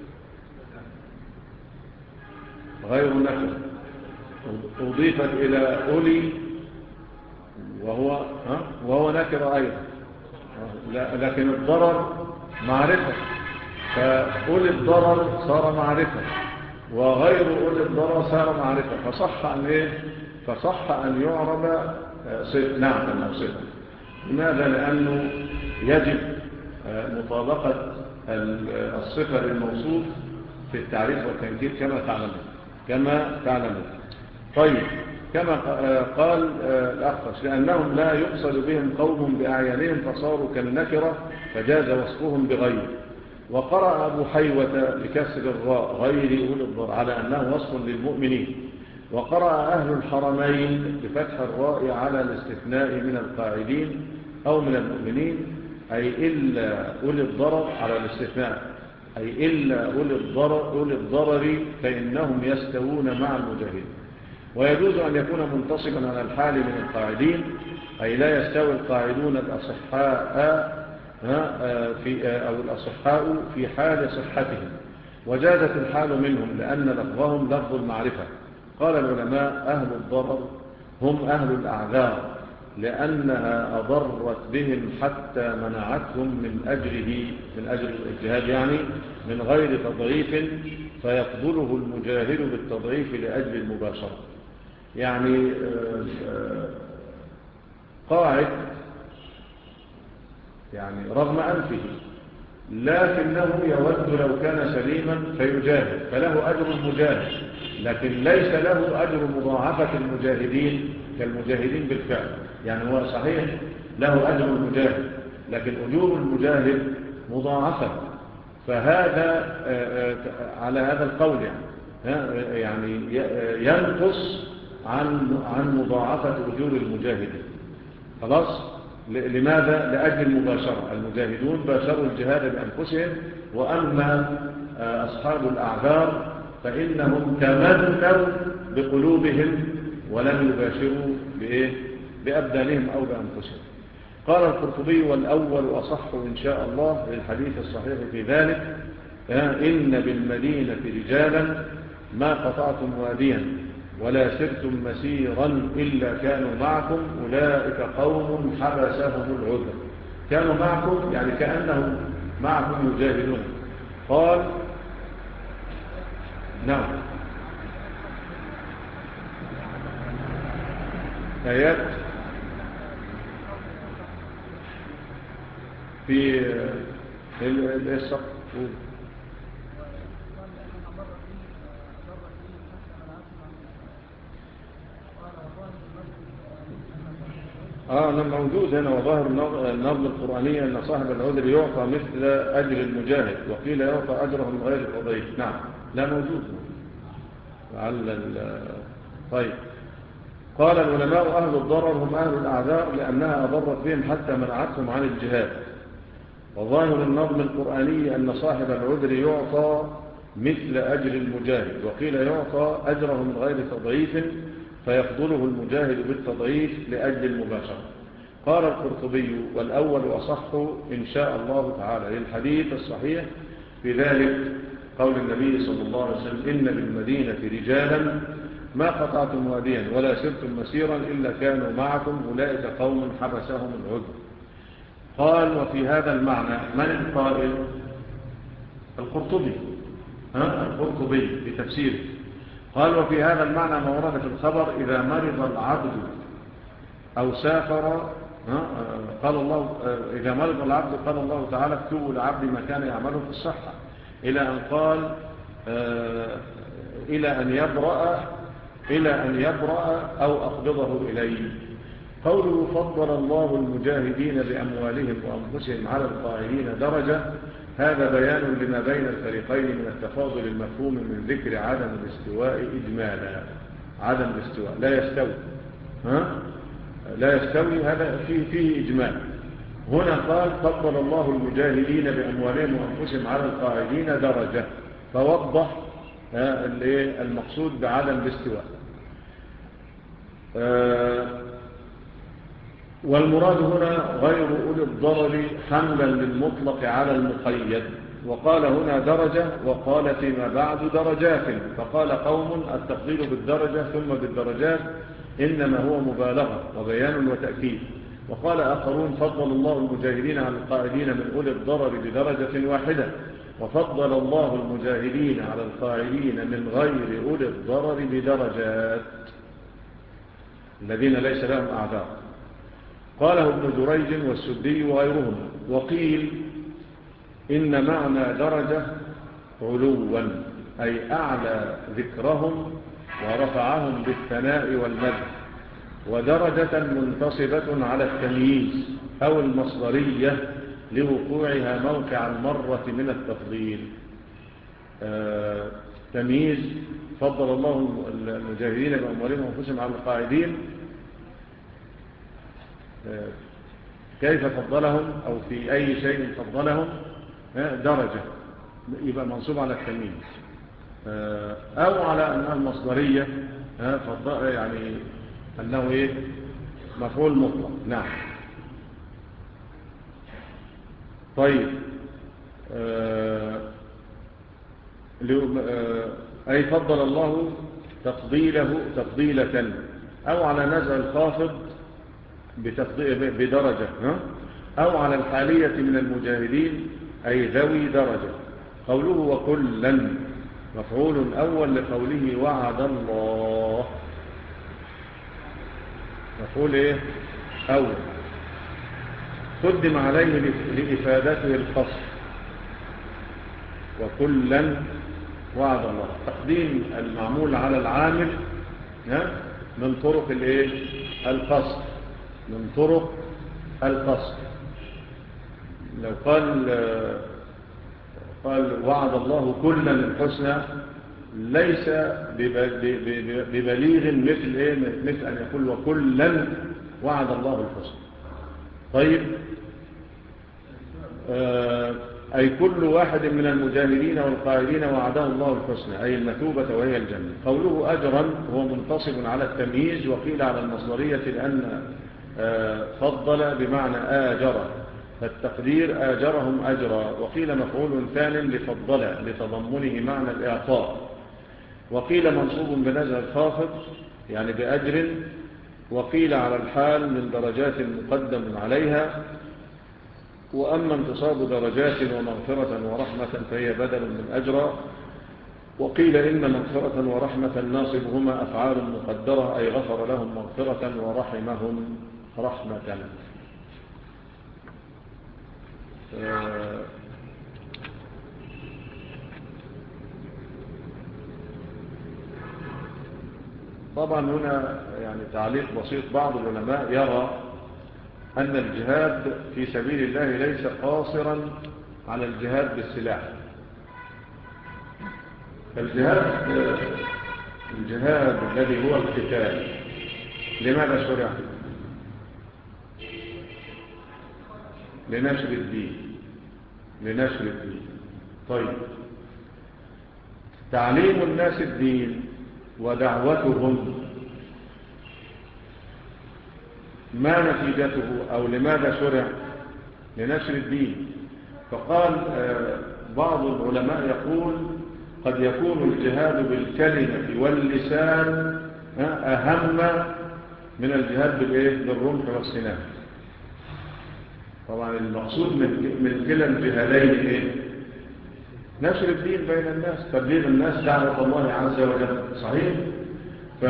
غير نكرة أضيفت إلى أولي وهو ها وهو نكرة أيضا، لكن الضرر معرفة، فأولي الضرر صار معرفة وغير أولي الضرر صار معرفة، فصح أن إيه؟ فصح أن يعرب صفة. نعم أنه صفة. لماذا؟ لأنه يجب مطابقة الصفة للموصوف في التعريف والتنكير كما تعلمون كما تعلمون. طيب كما قال الأخفش لأنهم لا يقصد بهم قوم بأعيانهم فصاروا كالنكرة فجاز وصفهم بغير. وقرأ أبو حيوة بكسر الراء غير أولي الضرر على أنه وصف للمؤمنين. وقرأ أهل الحرمين بفتح الراء على الاستثناء من القاعدين أو من المؤمنين، أي إلا أولي الضرر على الاستثناء، أي إلا أولي الضرر, أولي الضرر فإنهم يستوون مع المجاهدين. ويجوز أن يكون منتصبا على الحال من القاعدين، أي لا يستوي القاعدون الأصحاء في أو الأصحاء في حال صحتهم، وجازت الحال منهم لأن لفظهم لفظ المعرفة. قال العلماء أهل الضرر هم أهل الأعذار لأنها أضرت بهم حتى منعتهم من أجره من أجر الإجهاد، يعني من غير تضعيف فيقبله المجاهد بالتضعيف لأجل المباشرة. يعني قاعد يعني رغم أنفه لكنه يود لو كان سليما فيجاهد فله أجر المجاهد، لكن ليس له أجر مضاعفة المجاهدين كالمجاهدين بالفعل. يعني هو صحيح له أجر المجاهد لكن أجور المجاهد مضاعفة، فهذا على هذا القول يعني يعني ينقص عن عن مضاعفة أجور المجاهدين. خلاص. لماذا؟ لأجل المباشرة. المجاهدون باشروا الجهاد بأنفسهم، وأما أصحاب الأعذار فإنهم تمنوا بقلوبهم ولم يباشروا بإيه؟ بأبدانهم أو بأنفسهم. قال القرطبي والأول أصح إن شاء الله للحديث الصحيح في ذلك إن بالمدينة رجالا ما قطعتم واديا ولا سرتم مسيرا إلا كانوا معكم أولئك قوم حبسهم العذر. كانوا معكم يعني كأنهم معكم يجاهدون. قال نعم آيات في السقف. آه أنا موجود هنا. وظاهر النظم القرآنية أن صاحب العذر يعطى مثل أجر المجاهد وقيل يعطى أجره من غير تضعيف. نعم لا موجود. طيب قال العلماء أهل الضرر هم أهل الأعذار لأنها أضرت بهم حتى منعتهم عن الجهاد. وظاهر النظم القرآني أن صاحب العذر يعطى مثل أجر المجاهد وقيل يعطى أجره من غير تضعيف فيفضله المجاهد بالتضعيف لأجل المباشرة. قال القرطبي والأول أصح إن شاء الله تعالى للحديث الصحيح في ذلك قول النبي صلى الله عليه وسلم إن بالمدينة رجالا ما قطعتم واديا ولا سرتم مسيرا إلا كانوا معكم أولئك قوم حبسهم العذر. قال وفي هذا المعنى من القائل؟ القرطبي ها القرطبي بتفسيره قال وفي هذا المعنى ما ورد في الخبر إذا مرض العبد أو سافر قال الله إذا مرض العبد قال الله تعالى اكتبوا لعبد ما كان يعمله في الصحة إلى أن قال إلى أن يبرأ إلى أن يبرأ أو أقبضه إليه. قوله فضل الله المجاهدين بأموالهم وأنفسهم على القائلين درجة هذا بيان لما بين الفريقين من التفاضل المفهوم من ذكر عدم الاستواء إجمالا. عدم الاستواء لا يستوي ها؟ لا يستوي هذا فيه, فيه إجمال. هنا قال فضل الله المجاهدين بأموالهم وأنفسهم على القائلين درجة فوضح المقصود بعدم الاستواء. والمراد هنا غير أولي الضرر حملا للمطلق على المقيد. وقال هنا درجة وقال فيما بعد درجات، فقال قوم التفضيل بالدرجة ثم بالدرجات إنما هو مبالغة وبيان وتأكيد. وقال آخرون فضل الله المجاهدين على القائدين من أولي الضرر بدرجة واحدة، وفضل الله المجاهدين على القائدين من غير أولي الضرر بدرجات الذين ليس لهم أعذار. قاله ابن جريج والسدي وغيرهم. وقيل إن معنى درجة علوا أي أعلى ذكرهم ورفعهم بالثناء والمدح، ودرجة منتصبة على التمييز أو المصدرية لوقوعها موقع المرة من التفضيل. آه تمييز فضل الله المجاهدين بأموالهم وأنفسهم على القاعدين، آه كيف فضلهم أو في أي شيء فضلهم؟ آه درجة يبقى منصوب على التمييز، آه أو على أنها المصدرية، آه فضل يعني أنه إيه مفعول مطلق. نعم. طيب آه أي فضل الله تفضيله تفضيلة، أو على نزع الخافض بدرجة، أو على الحالية من المجاهدين أي ذوي درجة. قوله وكلا مفعول أول لقوله وعد الله، مفعول إيه أول قدم عليه لإفادته القصر، وكلا وعد الله. تقديم المعمول على العامل من طرق الايه القصر، من طرق القصر. لو قال قال وعد الله كلا الحسنى ليس ببليغ مثل ايه مثل ان يقول وكلا وعد الله الحسنى. طيب آه أي كل واحد من المجاهدين والقائدين وعده الله الحسنى أي المثوبة وهي الجنة. قوله أجرا هو منتصب على التمييز، وقيل على المصدرية لأن فضل بمعنى آجر، فالتقدير آجرهم أجرا. وقيل مفعول ثان لفضل لتضمنه معنى الإعطاء. وقيل منصوب بنزع الخافض يعني بأجر. وقيل على الحال من درجات مقدم عليها. وأما انتصاب درجات ومغفرة ورحمة فهي بدل من أجرى. وقيل إن مغفرة ورحمة ناصبهما أفعال مقدرة أي غفر لهم مغفرة ورحمهم رحمة. آه طبعا هنا يعني تعليق بسيط. بعض العلماء يرى أن الجهاد في سبيل الله ليس قاصرا على الجهاد بالسلاح. فالجهاد الجهاد الذي هو القتال لماذا شرع؟ لنشر الدين، لنشر الدين. طيب تعليم الناس الدين ودعوتهم ما نتيجته أو لماذا شرع؟ لنشر الدين. فقال بعض العلماء يقول قد يكون الجهاد بالكلمة واللسان أهم من الجهاد بالرمح والسنان. طبعا المقصود من كلا الجهادين إيه؟ نشر الدين بين الناس، تبليغ الناس دعوة الله عز وجل. صحيح؟ ف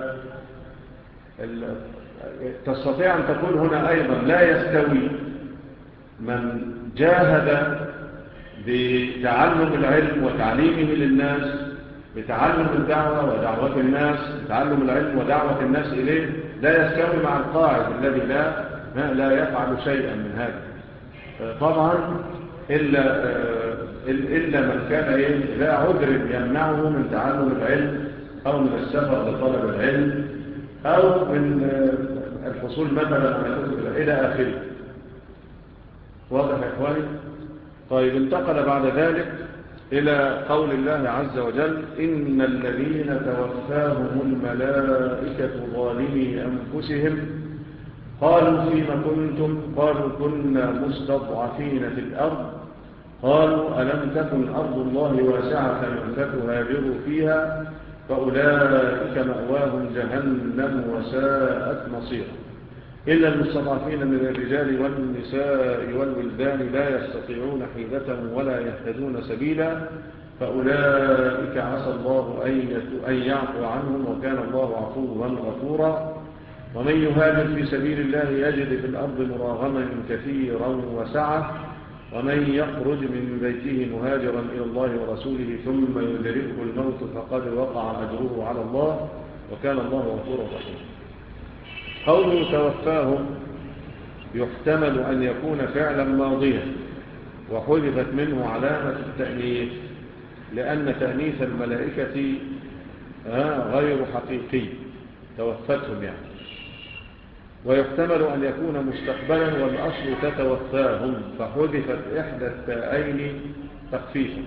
تستطيع أن تقول هنا أيضا لا يستوي من جاهد بتعلم العلم وتعليمه للناس، بتعلم الدعوة ودعوة الناس، بتعلم العلم ودعوة الناس إليه، لا يستوي مع القاعد الذي لا لا يفعل شيئا من هذا. طبعا إلا, إلا من كان لا عذر يمنعه من تعلم العلم أو من السفر لطلب العلم أو من الحصول مثلا على كتب إلى آخره. واضح يا إخواني؟ طيب انتقل بعد ذلك إلى قول الله عز وجل إن الذين توفاهم الملائكة ظالمي أنفسهم قالوا فيما كنتم؟ قالوا كنا مستضعفين في الأرض. قالوا ألم تكن أرض الله واسعة فتهاجروا فيها فأولئك مأواهم جهنم وساءت مصيرا إلا المستضعفين من الرجال والنساء والولدان لا يستطيعون حيلة ولا يهتدون سبيلا فأولئك عسى الله أن يعفو عنهم وكان الله عفوا غفورا. ومن يهاجر في سبيل الله يجد في الأرض مراغما كثيرا وسعة ومن يخرج من بيته مهاجرا إلى الله ورسوله ثم يدركه الموت فقد وقع أجره على الله وكان الله غفورا رحيما. قوله توفاهم يحتمل أن يكون فعلا ماضيا وحذفت منه علامة التأنيث لأن تأنيث الملائكة غير حقيقي توفتهم يعني. ويحتمل أن يكون مستقبلا والأصل تتوفاهم فحذفت إحدى التائين تخفيفا.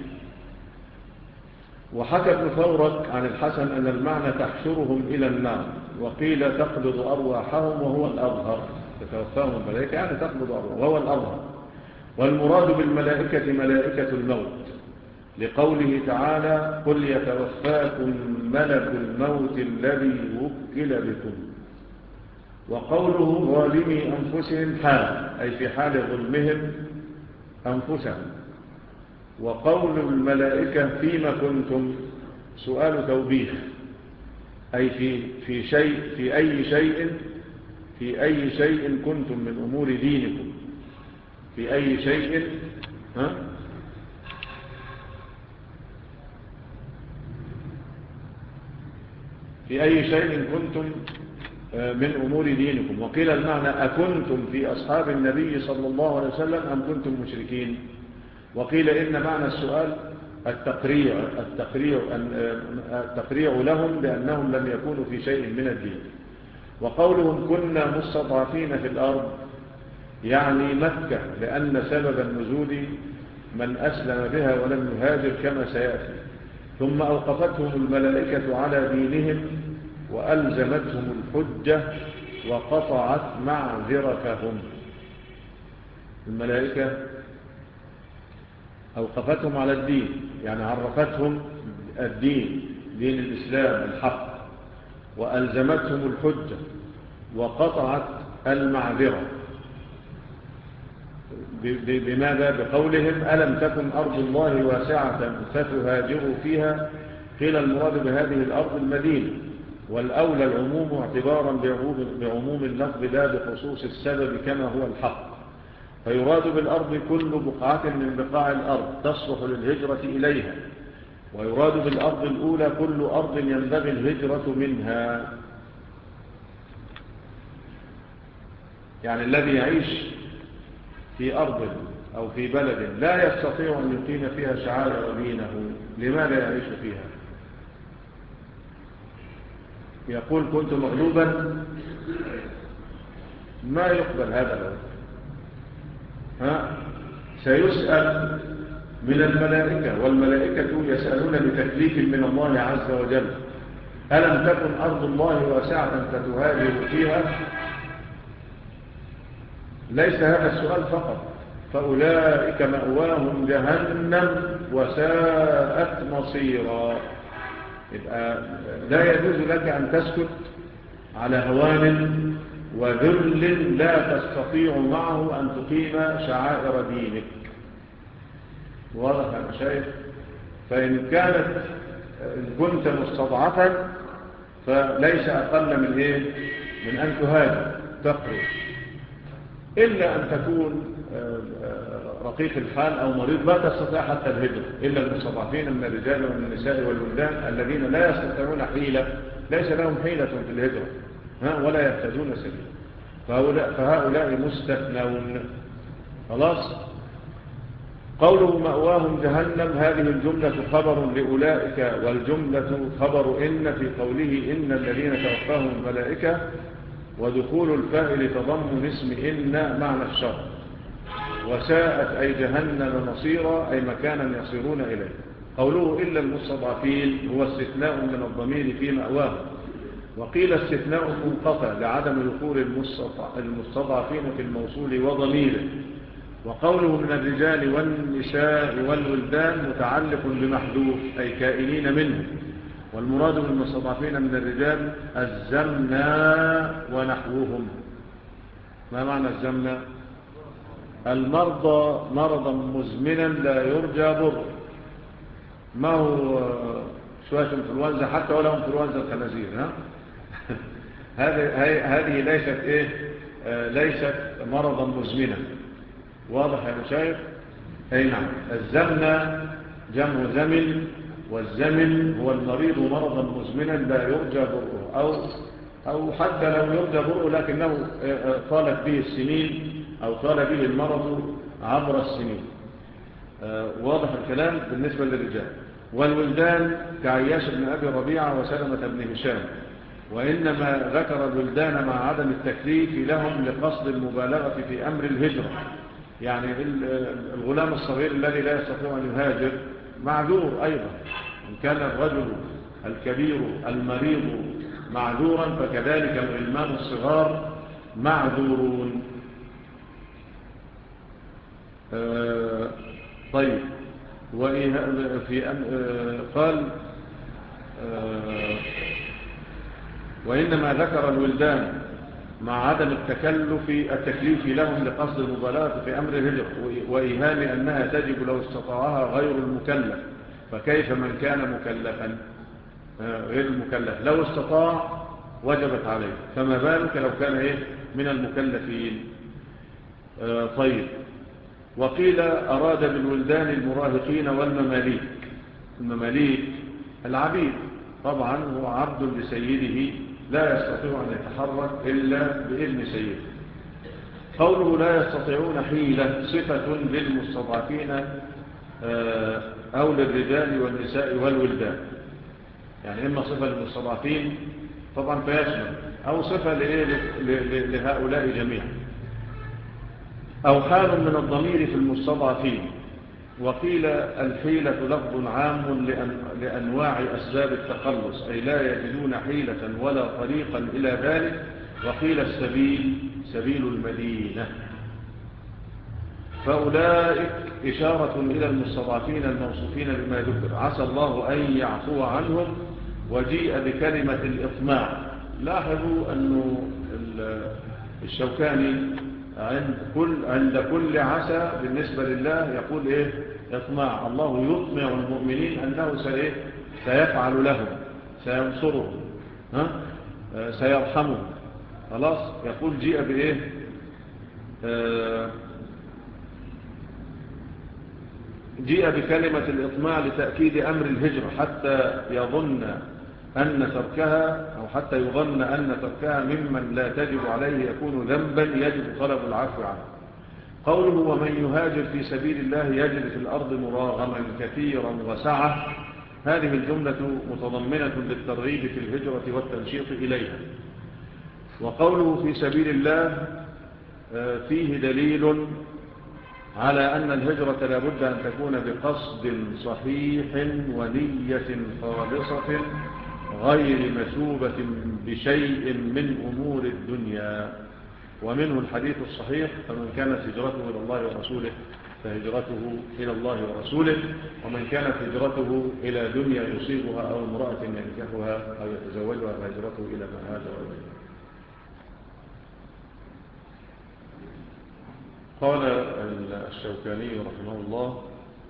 وحكى ابن فورك عن الحسن أن المعنى تحشرهم إلى النار وقيل تقبض أرواحهم وهو الأظهر. تتوفاهم الملائكة يعني تقبض أرواحهم وهو الأظهر. والمراد بالملائكة ملائكة الموت لقوله تعالى قل يتوفاكم ملك الموت الذي وكل بكم. وقوله ظالمي أنفسهم حال أي في حال ظلمهم أنفسهم. وقول الملائكة فيما كنتم سؤال توبيخ أي في, في, شيء في أي شيء في أي شيء كنتم من أمور دينكم في أي شيء ها في أي شيء كنتم من أمور دينكم. وقيل المعنى أكنتم في أصحاب النبي صلى الله عليه وسلم أم كنتم مشركين. وقيل إن معنى السؤال التقريع, التقريع, التقريع لهم بأنهم لم يكونوا في شيء من الدين. وقولهم كنا مستضعفين في الأرض يعني مكة لأن سبب النزول من أسلم بها ولم يهاجر كما سيأتي. ثم أوقفتهم الملائكة على دينهم وألزمتهم الحجة وقطعت معذرتهم. الملائكة أوقفتهم على الدين يعني عرفتهم الدين دين الإسلام الحق وألزمتهم الحجة وقطعت المعذرة. بماذا؟ بقولهم ألم تكن أرض الله واسعة فتهاجروا فيها. قيل المراد بهذه الأرض المدينة والأولى العموم اعتبارا بعموم اللفظ لا بخصوص السبب كما هو الحق. فيراد بالأرض كل بقعة من بقاع الأرض تصلح للهجرة إليها. ويراد بالأرض الأولى كل أرض ينبغي الهجرة منها يعني الذي يعيش في أرض أو في بلد لا يستطيع أن يقيم فيها شعائر دينه لماذا يعيش فيها؟ يقول كنت مغلوبا ما يقبل هذا الأمر. ها سيسأل من الملائكة والملائكة يسألون بتكليف من الله عز وجل ألم تكن أرض الله واسعة فتهاجر فيها. ليس هذا السؤال فقط فأولئك مأواهم جهنم وساءت مصيرا. يبقى لا يجوز لك أن تسكت على هوان وذل لا تستطيع معه أن تقيم شعائر دينك. واضح يا شيخ؟ فإن كانت إن كنت مستضعفا فليس أقل من إيه؟ من أن تهاجر تخرج إلا أن تكون رقيق الحال أو مريض لا تستطيع حتى الهجرة إلا المستضعفين من الرجال والنساء والولدان الذين لا يستطيعون حيلة ليس لهم حيلة في الهجرة ها ولا يهتدون سبيلا فهؤلاء, فهؤلاء مستثنون. خلاص. قوله مأواهم جهنم هذه الجملة خبر لأولئك والجملة خبر إن في قوله إن الذين توفاهم الملائكة ودخول الفاعل تضمن اسم إن معنى الشر وساءت أي جهنم مصيرا أي مكانا يصيرون إليه. قوله إلا المستضعفين هو استثناء من الضمير في مأواهم وقيل استثناء منقطع لعدم دخول المستضعفين في الموصول وضميره. وقوله من الرجال والنساء والولدان متعلق بمحذوف أي كائنين منهم، والمراد بالمستضعفين من الرجال الزمنا ونحوهم. ما معنى الزمنا؟ المرضى مرضا مزمنا لا يرجى بر، ما هو شوية انفلونزا حتى ولا انفلونزا الخنازير. ها هذه ليست ايه آه ليست مرضا مزمنا. واضح يا مشايخ؟ اي نعم. الزمن جمع زمن، والزمن هو المريض مرضا مزمنا لا يرجى برؤه، او او حتى لو يرجى برؤه لكنه طالت به السنين او طال به المرض عبر السنين. آه واضح الكلام بالنسبة للرجال. والولدان كعياش بن أبي ربيعة وسلمة بن هشام. وإنما ذكر الولدان مع عدم التكليف لهم لقصد المبالغة في أمر الهجرة. يعني الغلام الصغير الذي لا يستطيع أن يهاجر معذور أيضا، إن كان الرجل الكبير المريض معذورا فكذلك الغلمان الصغار معذورون. آه طيب. وفي أن قال آه وإنما ذكر الولدان مع عدم التكلف التكليف لهم لقصد المبالغة في أمر الهجرة وإيهام أنها تجب لو استطاعها غير المكلف، فكيف من كان مكلفا آه غير المكلف لو استطاع وجبت عليه، فما بالك لو كان إيه من المكلفين. آه طيب. وقيل أراد بالولدان المراهقين والمماليك. المماليك العبيد طبعا هو عبد لسيده لا يستطيع أن يتحرك إلا بإذن سيده. قوله لا يستطيعون حيلة صفة للمستضعفين أو للرجال والنساء والولدان، يعني إما صفة للمستضعفين طبعا فيشمل، أو صفة لهؤلاء جميعا، أو حال من الضمير في المستضعفين. وقيل الحيلة لفظ عام لأنواع أسباب التخلص، أي لا يجدون حيلة ولا طريقا إلى ذلك. وقيل السبيل سبيل المدينة. فأولئك إشارة إلى المستضعفين الموصوفين بما ذكر، عسى الله أن يعفو عنهم. وجيء بكلمة الإطماع. لاحظوا أنه الشوكاني عند كل عند كل عسى بالنسبة لله يقول إيه؟ إطماع. الله يطمع المؤمنين أنه سيفعل لهم، سينصرهم، ها؟ سيرحمهم. خلاص. يقول جيء بإيه؟ آه جيء بكلمة الإطماع لتأكيد أمر الهجرة حتى يظن أن تركها أو حتى يظن أن تركها ممن لا تجب عليه يكون ذنبا يجب طلب العفو عنه. قوله ومن يهاجر في سبيل الله يجد في الأرض مراغما كثيرا وسعة، هذه الجملة متضمنة للترغيب في الهجرة والتنشيط إليها. وقوله في سبيل الله فيه دليل على أن الهجرة لا بد أن تكون بقصد صحيح ونية خالصة غير مثوبة بشيء من أمور الدنيا. ومنه الحديث الصحيح فمن كانت هجرته إلى الله ورسوله فهجرته إلى الله ورسوله، ومن كانت هجرته إلى دنيا يصيبها أو امرأة ينكحها أو يتزوجها فهجرته إلى ما هاجر إليه. قال الشوكاني رحمه الله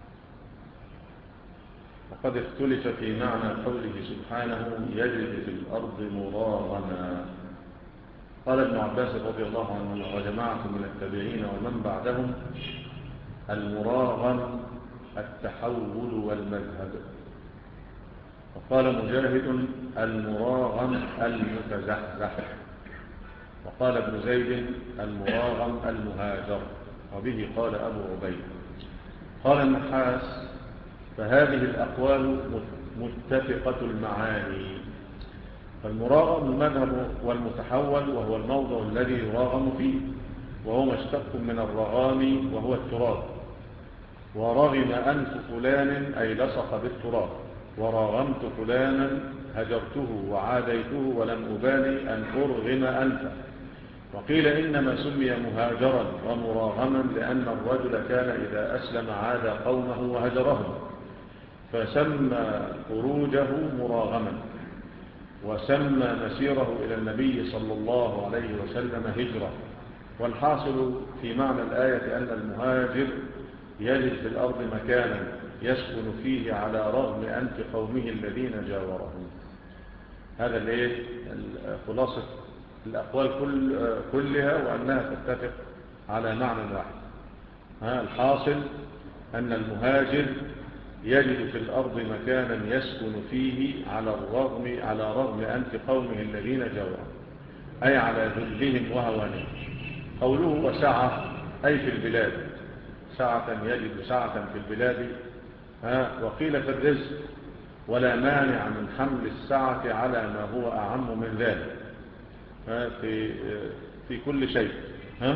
وقد اختلف في معنى قوله سبحانه يجد في الأرض مراغما. قال ابن عباس رضي الله عنه وجماعة من التابعين ومن بعدهم المراغم التحول والمذهب. وقال مجاهد المراغم المتزحزح. وقال ابن زيد المراغم المهاجر، وبه قال أبو عبيد. قال النحاس فهذه الأقوال متفقة المعاني. فالمراغم المذهب والمتحول وهو الموضع الذي يراغم فيه، وهو مشتق من الرغام وهو التراب. ورغم أنف فلان أي لصق بالتراب. وراغمت فلانا هجرته وعاديته ولم أبالي أن أرغم أنفه. وقيل إنما سمي مهاجرا ومراغما لأن الرجل كان إذا أسلم عاد قومه وهجرهم، فسمى خروجه مراغما، وسمى مسيره إلى النبي صلى الله عليه وسلم هجرة. والحاصل في معنى الآية أن المهاجر يجد في الأرض مكانا يسكن فيه على رغم أنف قومه الذين جاورهم. هذا الايه خلاصة الأقوال كل كلها، وأنها تتفق على معنى واحد. ها الحاصل أن المهاجر يجد في الأرض مكانا يسكن فيه على الرغم على رغم أنف قومه الذين جاورهم، أي على ذلهم وهوانهم. قوله وسعة أي في البلاد، سعة يجد سعة في البلاد. ها وقيل في الرزق، ولا مانع من حمل السعة على ما هو أعم من ذلك في في كل شيء. ها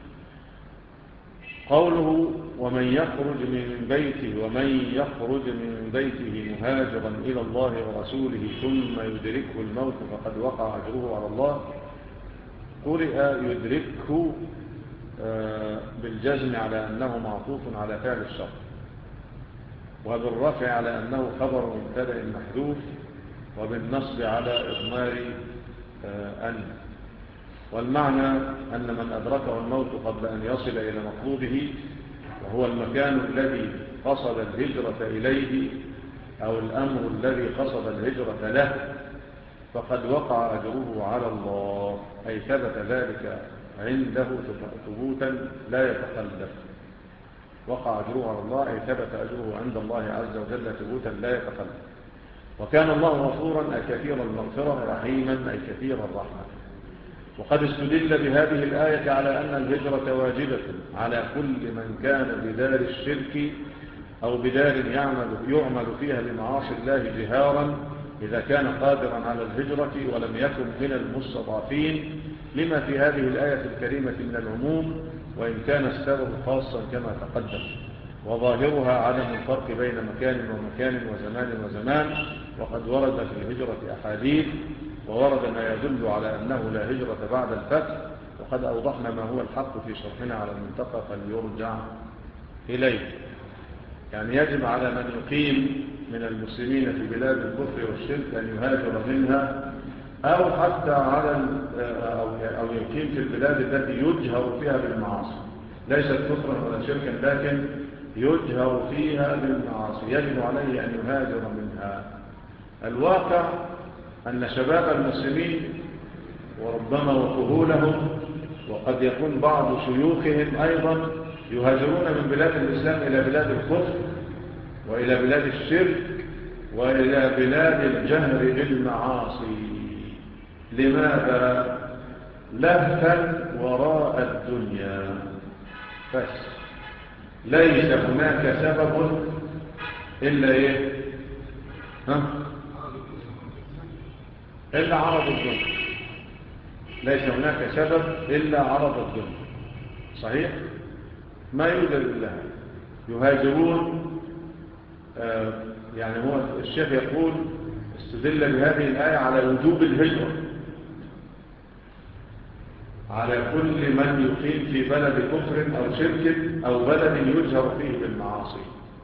قوله ومن يخرج من بيته ومن يخرج من بيته مهاجرا إلى الله ورسوله ثم يدركه الموت فقد وقع أجره على الله. قرئ يدركه بالجزم على أنه معطوف على فعل الشرط، وبالرفع على أنه خبر مبتدأ محذوف، وبالنصب على إضمار أن. والمعنى أن من أدركه الموت قبل أن يصل إلى مطلوبه، وهو المكان الذي قصد الهجرة إليه أو الأمر الذي قصد الهجرة له، فقد وقع أجره على الله، أي ثبت ذلك عنده ثبوتا لا يتخلف. وقع أجره على الله أي ثبت أجره عند الله عز وجل ثبوتا لا يتخلف. وكان الله غفورا أي كثير المغفرة، رحيما أي كثير الرحمة. وقد استدل بهذه الآية على أن الهجرة واجبة على كل من كان بدار الشرك أو بدار يعمل, يعمل فيها بمعاصي الله جهارا، إذا كان قادرا على الهجرة ولم يكن من المستضعفين، لما في هذه الآية الكريمة من العموم، وإن كان السبب خاصا كما تقدم. وظاهرها عدم الفرق بين مكان ومكان وزمان وزمان. وقد ورد في الهجرة أحاديث، وورد ما يدل على أنه لا هجرة بعد الفتح، وقد أوضحنا ما هو الحق في شرحنا على المنتقى فليرجع إليه. يعني يجب على من يقيم من المسلمين في بلاد الكفر والشرك أن يهاجر منها، أو حتى على أو يقيم في البلاد التي يجهر فيها بالمعاصي، ليست كفرا ولا شركا لكن يجهر فيها بالمعاصي، يجب عليه أن يهاجر منها. الواقع أن شباب المسلمين وربما وكهولهم، وقد يكون بعض شيوخهم أيضا، يهاجرون من بلاد الإسلام إلى بلاد الكفر وإلى بلاد الشرك وإلى بلاد الجهر بالمعاصي. لماذا؟ لهفا وراء الدنيا بس، ليس هناك سبب إلا إيه؟ ها؟ إلا عرض الدنيا. ليس هناك سبب إلا عرض الدنيا. صحيح؟ ما يوجد إلا يهاجرون. آه يعني هو الشيخ يقول استدل بهذه الآية على وجوب الهجرة على كل من يقيم في بلد كفر أو شرك أو بلد يجهر فيه بالمعاصي.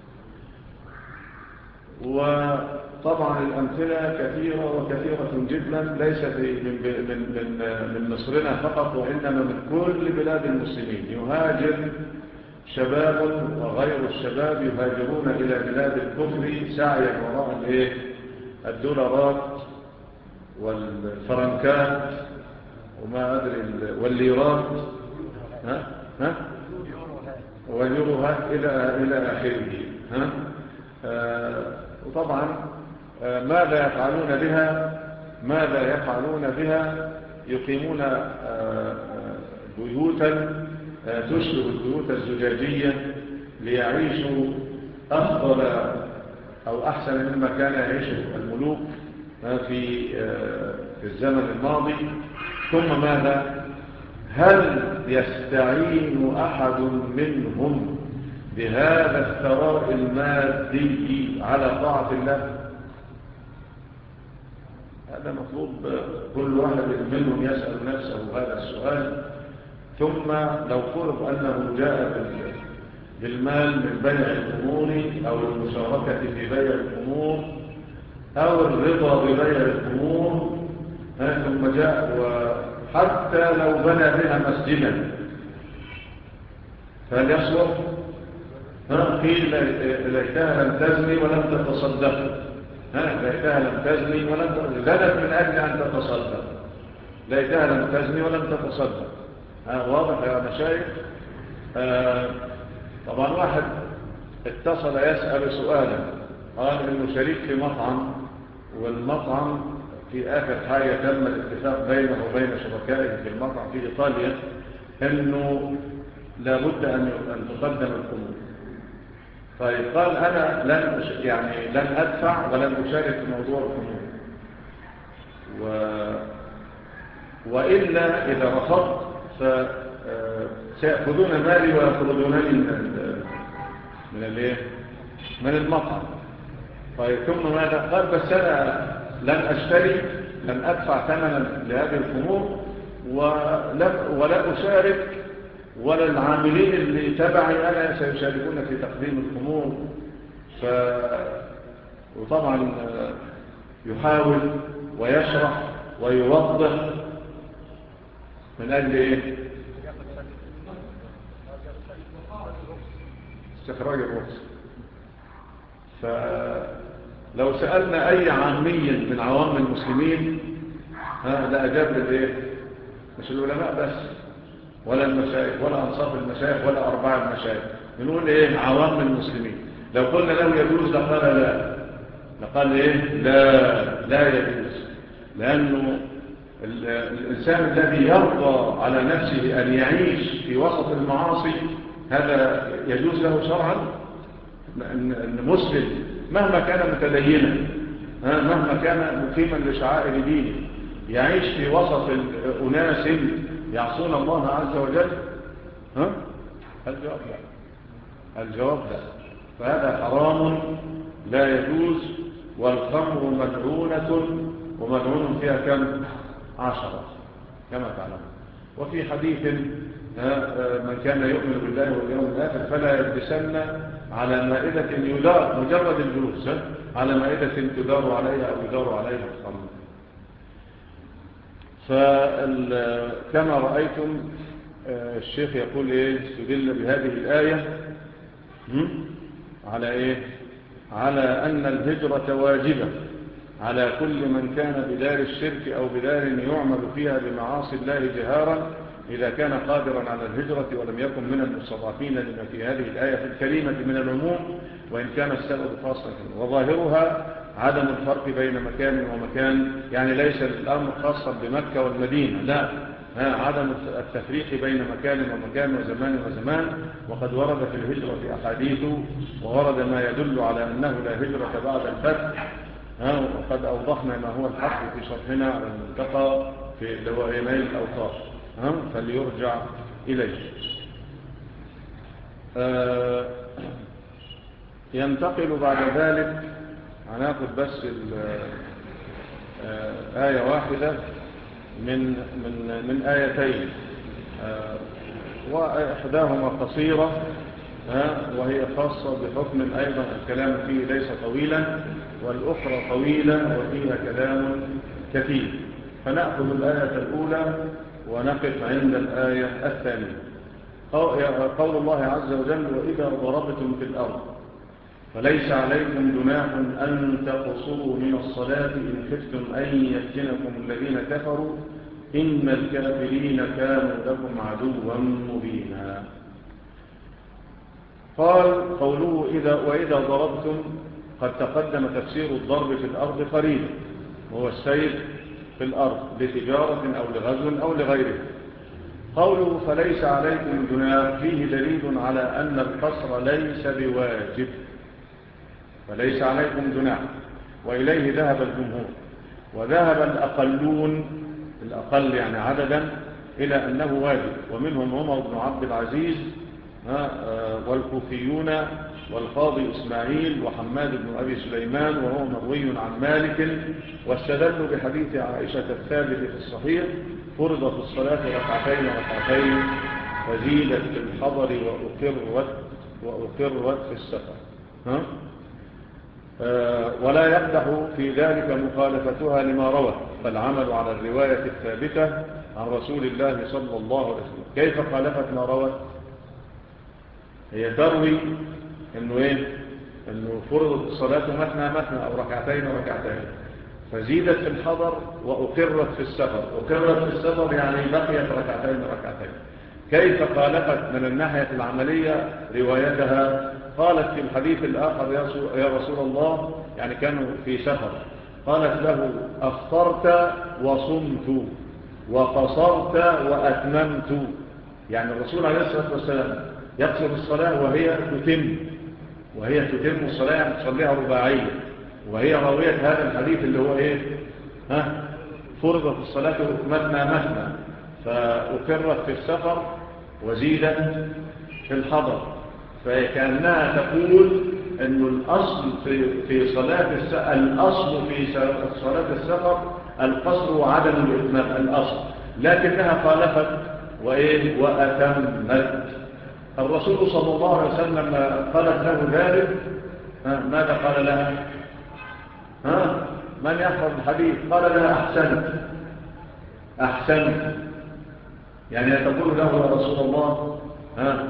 وطبعا الأمثلة كثيرة وكثيرة جدا، ليست من, من, من, من مصرنا فقط، وإنما من كل بلاد المسلمين. يهاجر شباب وغير الشباب يهاجرون إلى بلاد الكفر سعيا وراء الايه؟ الدولارات والفرنكات وما أدري والليرات، ها ها واليوروهات إلى إلى آخره. ها آه وطبعا آه ماذا يفعلون بها؟ ماذا يفعلون بها؟ يقيمون آه بيوتا آه تشبه البيوت الزجاجية ليعيشوا أفضل أو أحسن مما كان يعيشه الملوك آه في آه في الزمن الماضي. ثم ماذا؟ هل يستعين أحد منهم بهذا الثراء المادي على طاعة الله؟ هذا مطلوب كل واحد منهم يسأل نفسه هذا السؤال. ثم لو فرض أنه جاء بالمال من بيع الأمور أو المشاركة في بيع الأمور أو الرضا ببيع الأمور، ثم جاء وحتى لو بنى بها مسجدا فهل يصلح؟ قيل ليتها لم تزني ولم تتصدق، ليتها لم تزني ولم زنت من أجل أن تتصدق، ليتها لم تزني ولم تتصدق. واضح يا مشايخ؟ آه طبعا واحد اتصل يسأل سؤالا، قال إنه شريك في مطعم، والمطعم في آخر حاجة تم الاتفاق بينه وبين شركائه في المطعم في إيطاليا إنه لابد أن تقدم الخمور. طيب قال أنا لن يعني لن أدفع ولن أشارك في موضوع الخمور، و... وإلا إذا رفضت فسيأخذون مالي ويطردونني من من الايه من المطعم. طيب ثم ماذا قال؟ بس أنا لن أشتري، لن أدفع ثمنا لهذه الخمور، ولا, ولا أشارك ولا العاملين اللي تبعي أنا سيشاركون في تقديم الخمور. ف... وطبعا يحاول ويشرح ويوضح من أجل إيه؟ استخراج الرخص. فلو سألنا أي عامي من عوام المسلمين لا أجاب للإيه؟ مش العلماء بس ولا المشايخ ولا أنصاف المشايخ ولا أرباع المشايخ، نقول إيه؟ عوام المسلمين. لو قلنا له يجوز لقال لا، لقال إيه؟ لا لا يجوز، لأنه الإنسان الذي يرضى على نفسه أن يعيش في وسط المعاصي هذا يجوز له شرعا؟ أن مسلم مهما كان متدينا، مهما كان مقيما لشعائر دينه، يعيش في وسط أناس يعصون الله عز وجل؟ ها؟ الجواب لا، الجواب لا. فهذا حرام لا يجوز. والخمر ملعونة، وملعون فيها كم؟ عشرة كما تعلم. وفي حديث من كان يؤمن بالله واليوم الآخر فلا يجلسن على مائدة يدار، مجرد الجلوس على مائدة تدار عليها أو يدار عليها الخمر. فكما رأيتم الشيخ يقول إيه؟ استدل بهذه الآية على إيه؟ على أن الهجرة واجبة على كل من كان بدار الشرك أو بدار يعمل فيها بمعاصي الله جهارا، إذا كان قادرا على الهجرة ولم يكن من المستضعفين لما في هذه الآية الكريمة من العموم، وإن كان السبب خاصا. وظاهرها عدم الفرق بين مكان ومكان، يعني ليس الأمر خاصا بمكة والمدينة، لا، عدم التفريق بين مكان ومكان وزمان وزمان. وقد ورد في الهجرة أحاديث، وورد ما يدل على أنه لا هجرة بعد الفتح، وقد أوضحنا ما هو الحق في شرحنا على المنتقى في نيل الأوطار، فليرجع إليه. آه ينتقل بعد ذلك، هناخد بس آه آية واحدة من من من آيتين، آه وإحداهما قصيرة وهي خاصة بحكم أيضا الكلام فيه ليس طويلا، والأخرى طويلة وفيها كلام كثير. فنأخذ الآية الأولى ونقف عند الآية الثانية. قول الله عز وجل: وإذا ضربتم في الأرض فليس عليكم جناح أن تقصروا من الصلاة إن خفتم أن يفتنكم الذين كفروا إن الكافرين كانوا لكم عدوا مبينا. قال قوله إذا وإذا ضربتم، قد تقدم تفسير الضرب في الأرض قريبا، وهو السير في الأرض لتجارة أو لغزو أو لغيره. قوله فليس عليكم جناح فيه دليل على أن القصر ليس بواجب، فليس عليكم جناح، وإليه ذهب الجمهور، وذهب الأقلون، الأقل يعني عددا، إلى أنه واجب، ومنهم عمر بن عبد العزيز والكوفيون والقاضي إسماعيل وحماد بن أبي سليمان وهو مروي عن مالك، واستدلوا بحديث عائشة الثابت في الصحيح: فرض في الصلاة ركعتين ركعتين فزيدت في الحضر وأقرت, وأقرت في السفر. ها؟ أه ولا يقدح في ذلك مخالفتها لما روى، فالعمل على الرواية الثابتة عن رسول الله صلى الله عليه وسلم. كيف خالفت ما روت؟ هي تروي انه ايه انه فرضت الصلاة مثنى مثنى او ركعتين ركعتين فزيدت في الحضر واقرت في السفر. اقرت في السفر يعني بقيت ركعتين ركعتين. كيف خالفت من الناحية العملية روايتها؟ قالت في الحديث الآخر: يا رسول الله، يعني كانوا في سفر، قالت له: أفطرت وصمت وقصرت وأتممت. يعني الرسول عليه الصلاة والسلام يقصر الصلاة وهي تتم وهي تتم الصلاة، يعني تصليها رباعية، وهي راوية هذا الحديث اللي هو ايه ها فرضت الصلاة مثنى مثنى فأقرت في السفر وزيدت في الحضر. فكأنها تقول أن الأصل في في صلاة السفر الأصل في صلاة السفر القصر وعدم الإتمام الأصل، لكنها خالفت وإيه وأتمت. الرسول صلى الله عليه وسلم لما قالت له ذلك ماذا قال لها؟ ها من يحفظ الحديث؟ قال لها: أحسنت أحسنت. يعني تقول له: يا رسول الله، ها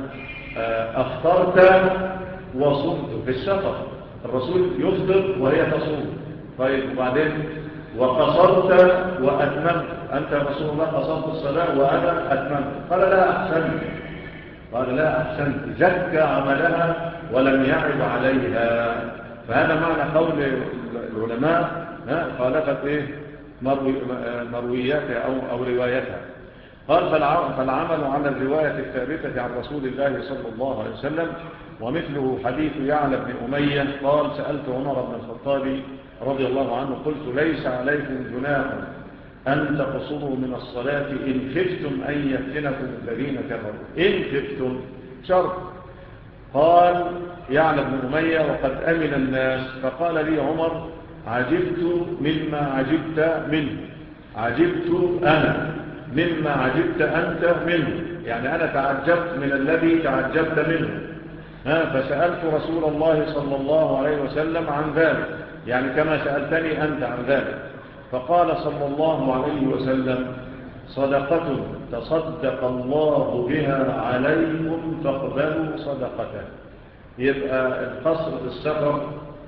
أفطرت وصمت في السفر. الرسول يفطر وهي تصوم. طيب وبعدين وقصرت وأتممت، أنت يا رسول الله قصرت الصلاة وأنا أتممت. قال لا أحسنت قال لا أحسنت زكى عملها ولم يعب عليها. فهذا معنى قول العلماء خالفت إيه مروي مروياتها أو, أو روايتها. قال: فالعمل على الرواية الثابتة عن رسول الله صلى الله عليه وسلم. ومثله حديث يعلى بن أمية قال: سألت عمر بن الخطاب رضي الله عنه قلت: ليس عليكم جناح أن تقصروا من الصلاة إن خفتم أن يفتنكم الذين كفروا. إن خفتم شرط. قال يعلى بن أمية: وقد أمن الناس. فقال لي عمر: عجبت مما عجبت منه عجبت أنا مما عجبت أنت منه. يعني أنا تعجبت من الذي تعجبت منه. ها فسألت رسول الله صلى الله عليه وسلم عن ذلك، يعني كما سألتني أنت عن ذلك. فقال صلى الله عليه وسلم: صدقة تصدق الله بها عليكم فاقبلوا صدقته. يبقى القصر في السفر،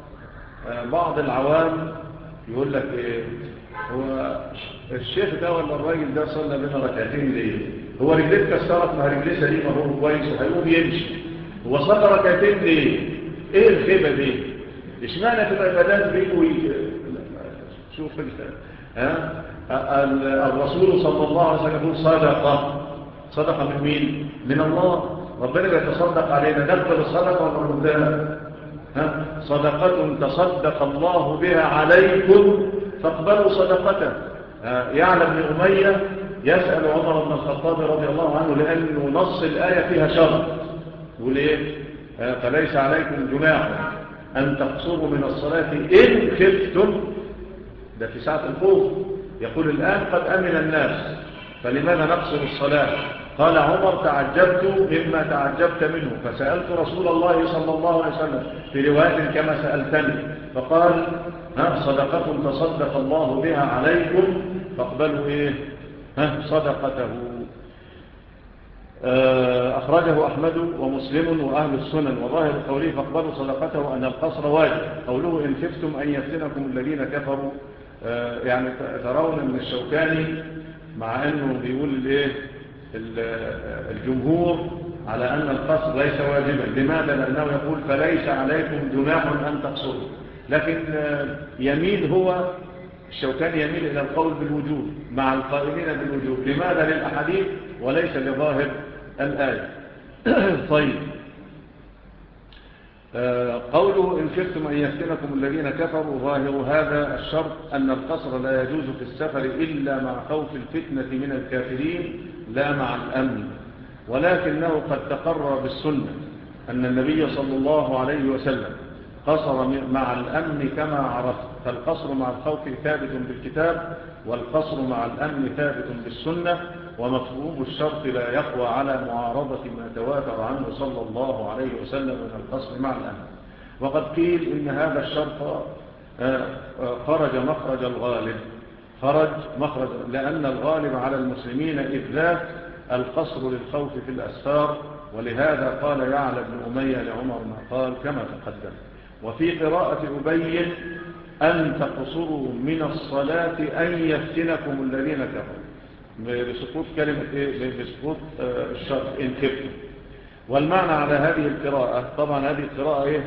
بعض العوام يقول لك إيه هو الشيخ ده ولا الراجل ده صلى بنا ركعتين ليه؟ هو رجليه كسرت، ما رجليه سليمه هو كويس وهيقوم يمشي، هو صلى ركعتين ليه؟ ايه الخيبه دي؟ اشمعنى في العبادات بيجوا شوف ها الرسول صلى الله عليه وسلم يقول: صدقه صدقه من مين؟ من الله. ربنا بيتصدق علينا، نقبل الصدقه ولا نردها؟ ها صدقه تصدق الله بها عليكم فاقبلوا صدقته. يعلى بن أمية يسأل عمر بن الخطاب رضي الله عنه لأنه نص الآية فيها شرط. يقول إيه؟ فليس عليكم جناح أن تقصروا من الصلاة إن خفتم. ده في ساعة الخوف. يقول الآن قد أمن الناس فلماذا نقصر الصلاة؟ قال عمر: تعجبت مما تعجبت منه فسألت رسول الله صلى الله عليه وسلم في رواية كما سألتني فقال: ها صدقة تصدق الله بها عليكم فاقبلوا إيه ها صدقته. أخرجه أحمد ومسلم وأهل السنن. وظاهر قوله فاقبلوا صدقته أن القصر واجب. قوله إن خفتم أن يفتنكم الذين كفروا، يعني ترون من الشوكاني مع أنه بيقول الإيه الجمهور على أن القصر ليس واجبا. لماذا؟ لأنه يقول فليس عليكم جناح أن تقصروا، لكن يميل هو الشوكاني يميل إلى القول بالوجوب مع القائلين بالوجوب. لماذا؟ للأحاديث وليس لظاهر الآية. طيب، قوله إن خفتم أن يفتنكم الذين كفروا، ظاهر هذا الشرط أن القصر لا يجوز في السفر إلا مع خوف الفتنة من الكافرين لا مع الأمن. ولكنه قد تقرر بالسنة أن النبي صلى الله عليه وسلم قصر مع الأمن كما عرفت، فالقصر مع الخوف ثابت بالكتاب، والقصر مع الأمن ثابت بالسنة، ومفهوم الشرط لا يقوى على معارضة ما تواتر عنه صلى الله عليه وسلم من القصر مع الأمن. وقد قيل إن هذا الشرط خرج مخرج الغالب، خرج مخرج لأن الغالب على المسلمين إذ ذات القصر للخوف في الأسفار، ولهذا قال يعلى بن أمية لعمر ما قال كما تقدم. وفي قراءة أبي أن تقصروا من الصلاة أن يفتنكم الذين كفروا، بسقوط كلمة إيه؟ بسقوط الشرط إن كفتم. والمعنى على هذه القراءة، طبعا هذه القراءة إيه؟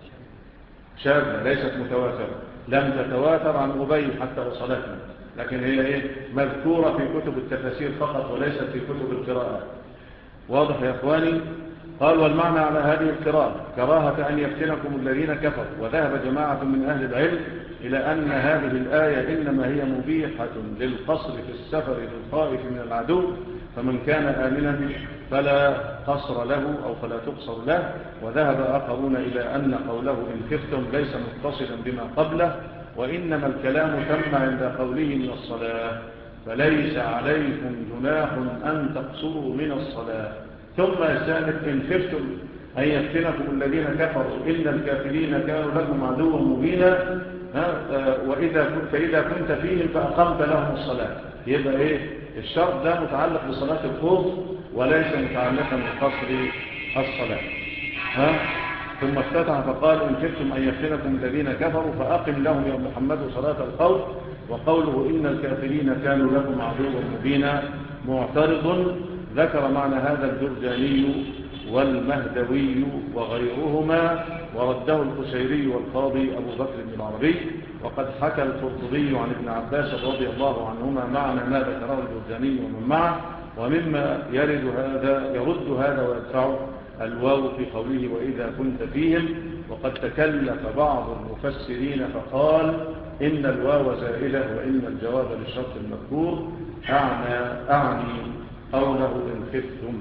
شاذة ليست متواترة، لم تتواتر عن أبي حتى وصلتنا، لكن هي إيه؟ مذكورة في كتب التفاسير فقط وليست في كتب القراءات. واضح يا إخواني؟ قال والمعنى على هذه القراءة كراهة أن يفتنكم الذين كفروا. وذهب جماعة من أهل العلم إلى أن هذه الآية إنما هي مبيحة للقصر في السفر للخائف من العدو، فمن كان آمنا فلا قصر له أو فلا تقصر له. وذهب آخرون إلى أن قوله إن خفتم ليس متصلا بما قبله، وإنما الكلام تم عند قوله من الصلاة، فليس عليكم جناح أن تقصروا من الصلاة. ثم يستأنف إن خفتم أن يفتنكم الذين كفروا إن الكافرين كانوا لكم عدوا مبينا، وإذا كنت فإذا كنت فيهم فأقمت لهم الصلاة. يبقى إيه الشرط ده متعلق بصلاة الخوف وليس متعلقا بقصر الصلاة. ها؟ ثم افتتح فقال إن خفتم أن يفتنكم الذين كفروا فأقم لهم يا محمد صلاة الخوف. وقوله إن الكافرين كانوا لكم عدوا مبينا معترض ذكر معنى هذا الجرجاني والمهدوي وغيرهما، ورده القشيري والقاضي أبو بكر بن العربي. وقد حكى القرطبي عن ابن عباس رضي الله عنهما معنى ما ذكره الجرجاني ومن معه. ومما يرد هذا يرد هذا ويدفع الواو في قوله وإذا كنت فيهم. وقد تكلف بعض المفسرين فقال إن الواو زائدة وإن الجواب للشرط المذكور. أعني, أعني قوله إن خفتم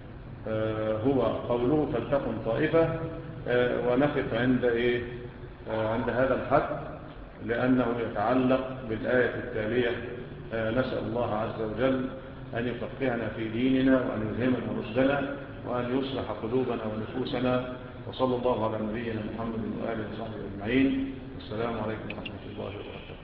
آه هو قوله فلتقم طائفة. آه ونقف عند إيه آه عند هذا الحد لأنه يتعلق بالآية التالية. آه نسأل الله عز وجل أن يفقهنا في ديننا وأن يلهمنا رشدنا وأن يصلح قلوبنا ونفوسنا. وصلى الله على نبينا محمد وآله وصحبه أجمعين. والسلام عليكم ورحمة الله وبركاته.